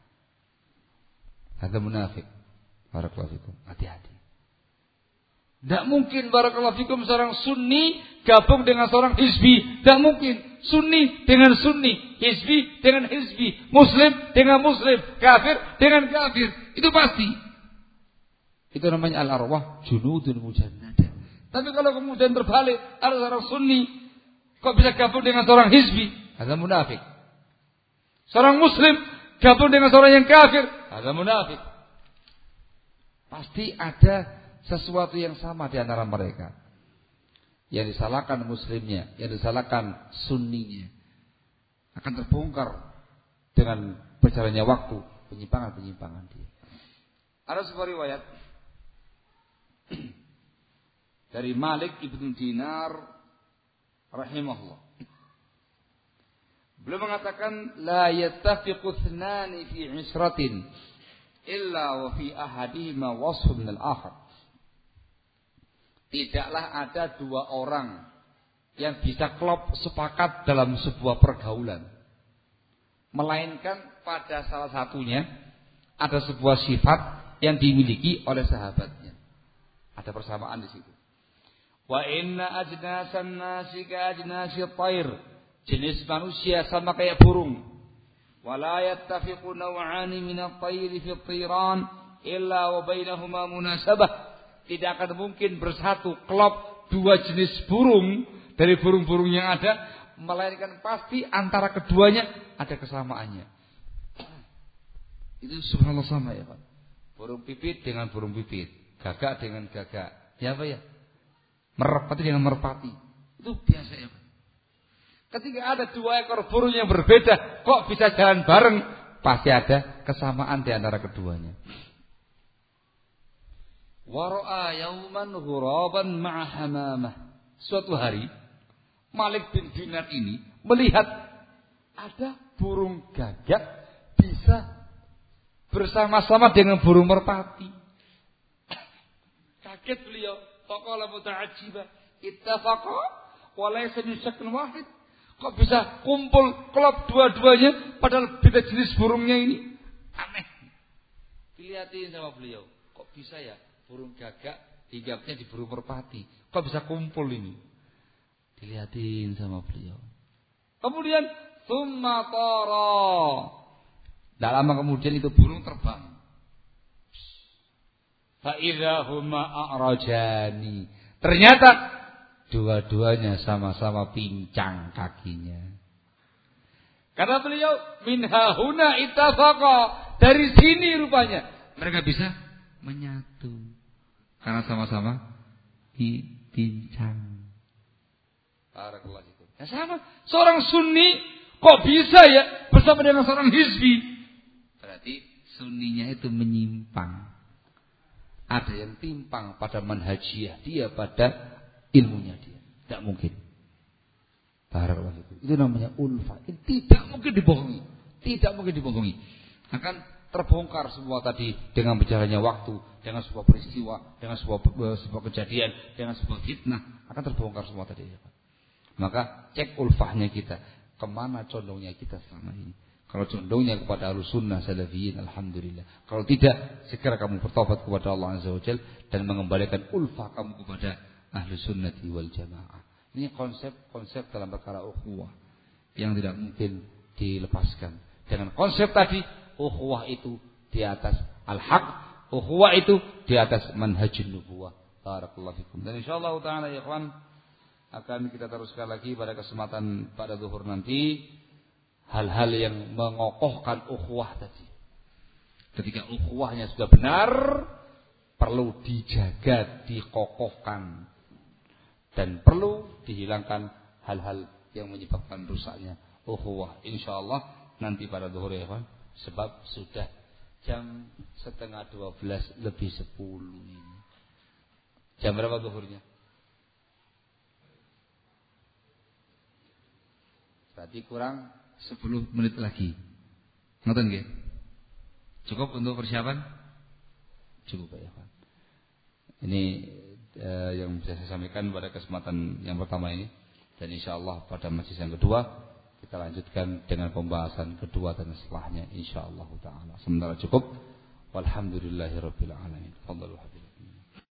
Ada munafik. Barakallahu fikum. Hati-hati. Tidak mungkin barakallahu fikum seorang sunni gabung dengan seorang hizbi. Tidak mungkin. Sunni dengan sunni, hizbi dengan hizbi, muslim dengan muslim, kafir dengan kafir. Itu pasti. Itu namanya al-arwah junudun mujannada. Tapi kalau kemudian terbalik, ada seorang sunni kok bisa gabung dengan seorang hizbi, ada munafik. Seorang muslim gabung dengan seorang yang kafir, ada munafik. Pasti ada sesuatu yang sama di antara mereka. Yang disalahkan muslimnya, yang disalahkan sunninya, akan terbongkar dengan berjalannya waktu penyimpangan-penyimpangan dia. Ada sebuah riwayat dari Malik ibn Dinar rahimahullah. Beliau mengatakan, la yattafiqu ithnani fi ishratin illa wa fi ahadihima wasfun min al-akhar. Tidaklah ada dua orang yang bisa klop sepakat dalam sebuah pergaulan. Melainkan pada salah satunya ada sebuah sifat yang dimiliki oleh sahabatnya. Ada persamaan di situ. Wa inna ajnasan nasi ka ajnasi thair. Jenis manusia sama kayak burung. Wa la yattafiqu naw'ani min at-thair fi at-tiran illa wa bainahuma munasabah. Tidak akan mungkin bersatu klop dua jenis burung dari burung-burung yang ada, melainkan pasti antara keduanya ada kesamaannya. Itu subhanallah sama ya Pak. Burung pipit dengan burung pipit, gagak dengan gagak. Ya apa ya? Merpati dengan merpati. Itu biasa ya Pak. Ketika ada dua ekor burung yang berbeda, kok bisa jalan bareng? Pasti ada kesamaan di antara keduanya. Wara'a yauman ghuraban ma'a hamamah. Suatu hari Malik bin Dinar ini melihat ada burung gagak bisa bersama-sama dengan burung merpati. Kaget beliau. Faqala muta'ajjiba ittafaqa wa laysa min shaklin wahid. Kok bisa kumpul klop dua-duanya padahal beda jenis burungnya ini? Aneh. Dilihatin sama beliau. Kok bisa ya burung gagak hingapnya di burung merpati? Kok bisa kumpul ini? Dilihatin sama beliau. Kemudian tsumma tara. Tidak lama kemudian itu burung terbang. Fa idza huma a'rajani. Ternyata dua-duanya sama-sama pincang kakinya. Karena beliau minha huna ittafaqa. Dari sini rupanya mereka bisa menyatu. Karena sama-sama pincang. Barakallahu fikum. Ya sama, seorang sunni kok bisa ya bersama dengan seorang hizbi? Berarti sunninya itu menyimpang. Ada yang timpang pada manhajiyah dia, pada ilmunya dia. Tidak mungkin. Barakallahu fikum. Itu namanya ulfa. Ini tidak mungkin dibohongi. Tidak mungkin dibohongi. Akan terbongkar semua tadi dengan berjalannya waktu, dengan sebuah peristiwa, dengan sebuah sebuah kejadian, dengan sebuah fitnah, akan terbongkar semua tadi. Maka cek ulfahnya kita, kemana condongnya kita selama ini. Kalau condongnya kepada Ahlussunnah Salafiyin, alhamdulillah. Kalau tidak, segera kamu bertobat kepada Allah Azza wa Jalla dan mengembalikan ulfah kamu kepada Ahlussunnah wal Jamaah. Ini konsep-konsep dalam perkara ukhuwah yang tidak mungkin dilepaskan. Dengan konsep tadi, ukhuwah itu di atas al-haq, ukhuwah itu di atas manhajun nubuwah. Barakallahu fikum. Dan insyaallah taala ya ikhwan, akan kita teruskan lagi pada kesempatan pada zuhur nanti hal-hal yang mengokohkan ukhuwah tadi. Ketika ukhuwahnya sudah benar, perlu dijaga, dikokohkan, dan perlu dihilangkan hal-hal yang menyebabkan rusaknya ukhuwah. Insyaallah nanti pada zuhur ya kawan, sebab sudah jam setengah dua belas lebih sepuluh ini. Jam berapa zuhurnya? Berarti kurang sepuluh menit lagi. Ngoten nggih? Cukup untuk persiapan? Cukup ya, Pak. Ini eh, yang bisa saya sampaikan pada kesempatan yang pertama ini, dan insyaallah pada majelis yang kedua kita lanjutkan dengan pembahasan kedua dan setelahnya insyaallah taala. Sementara cukup. Walhamdulillahirabbil alamin. Fadhlu habib.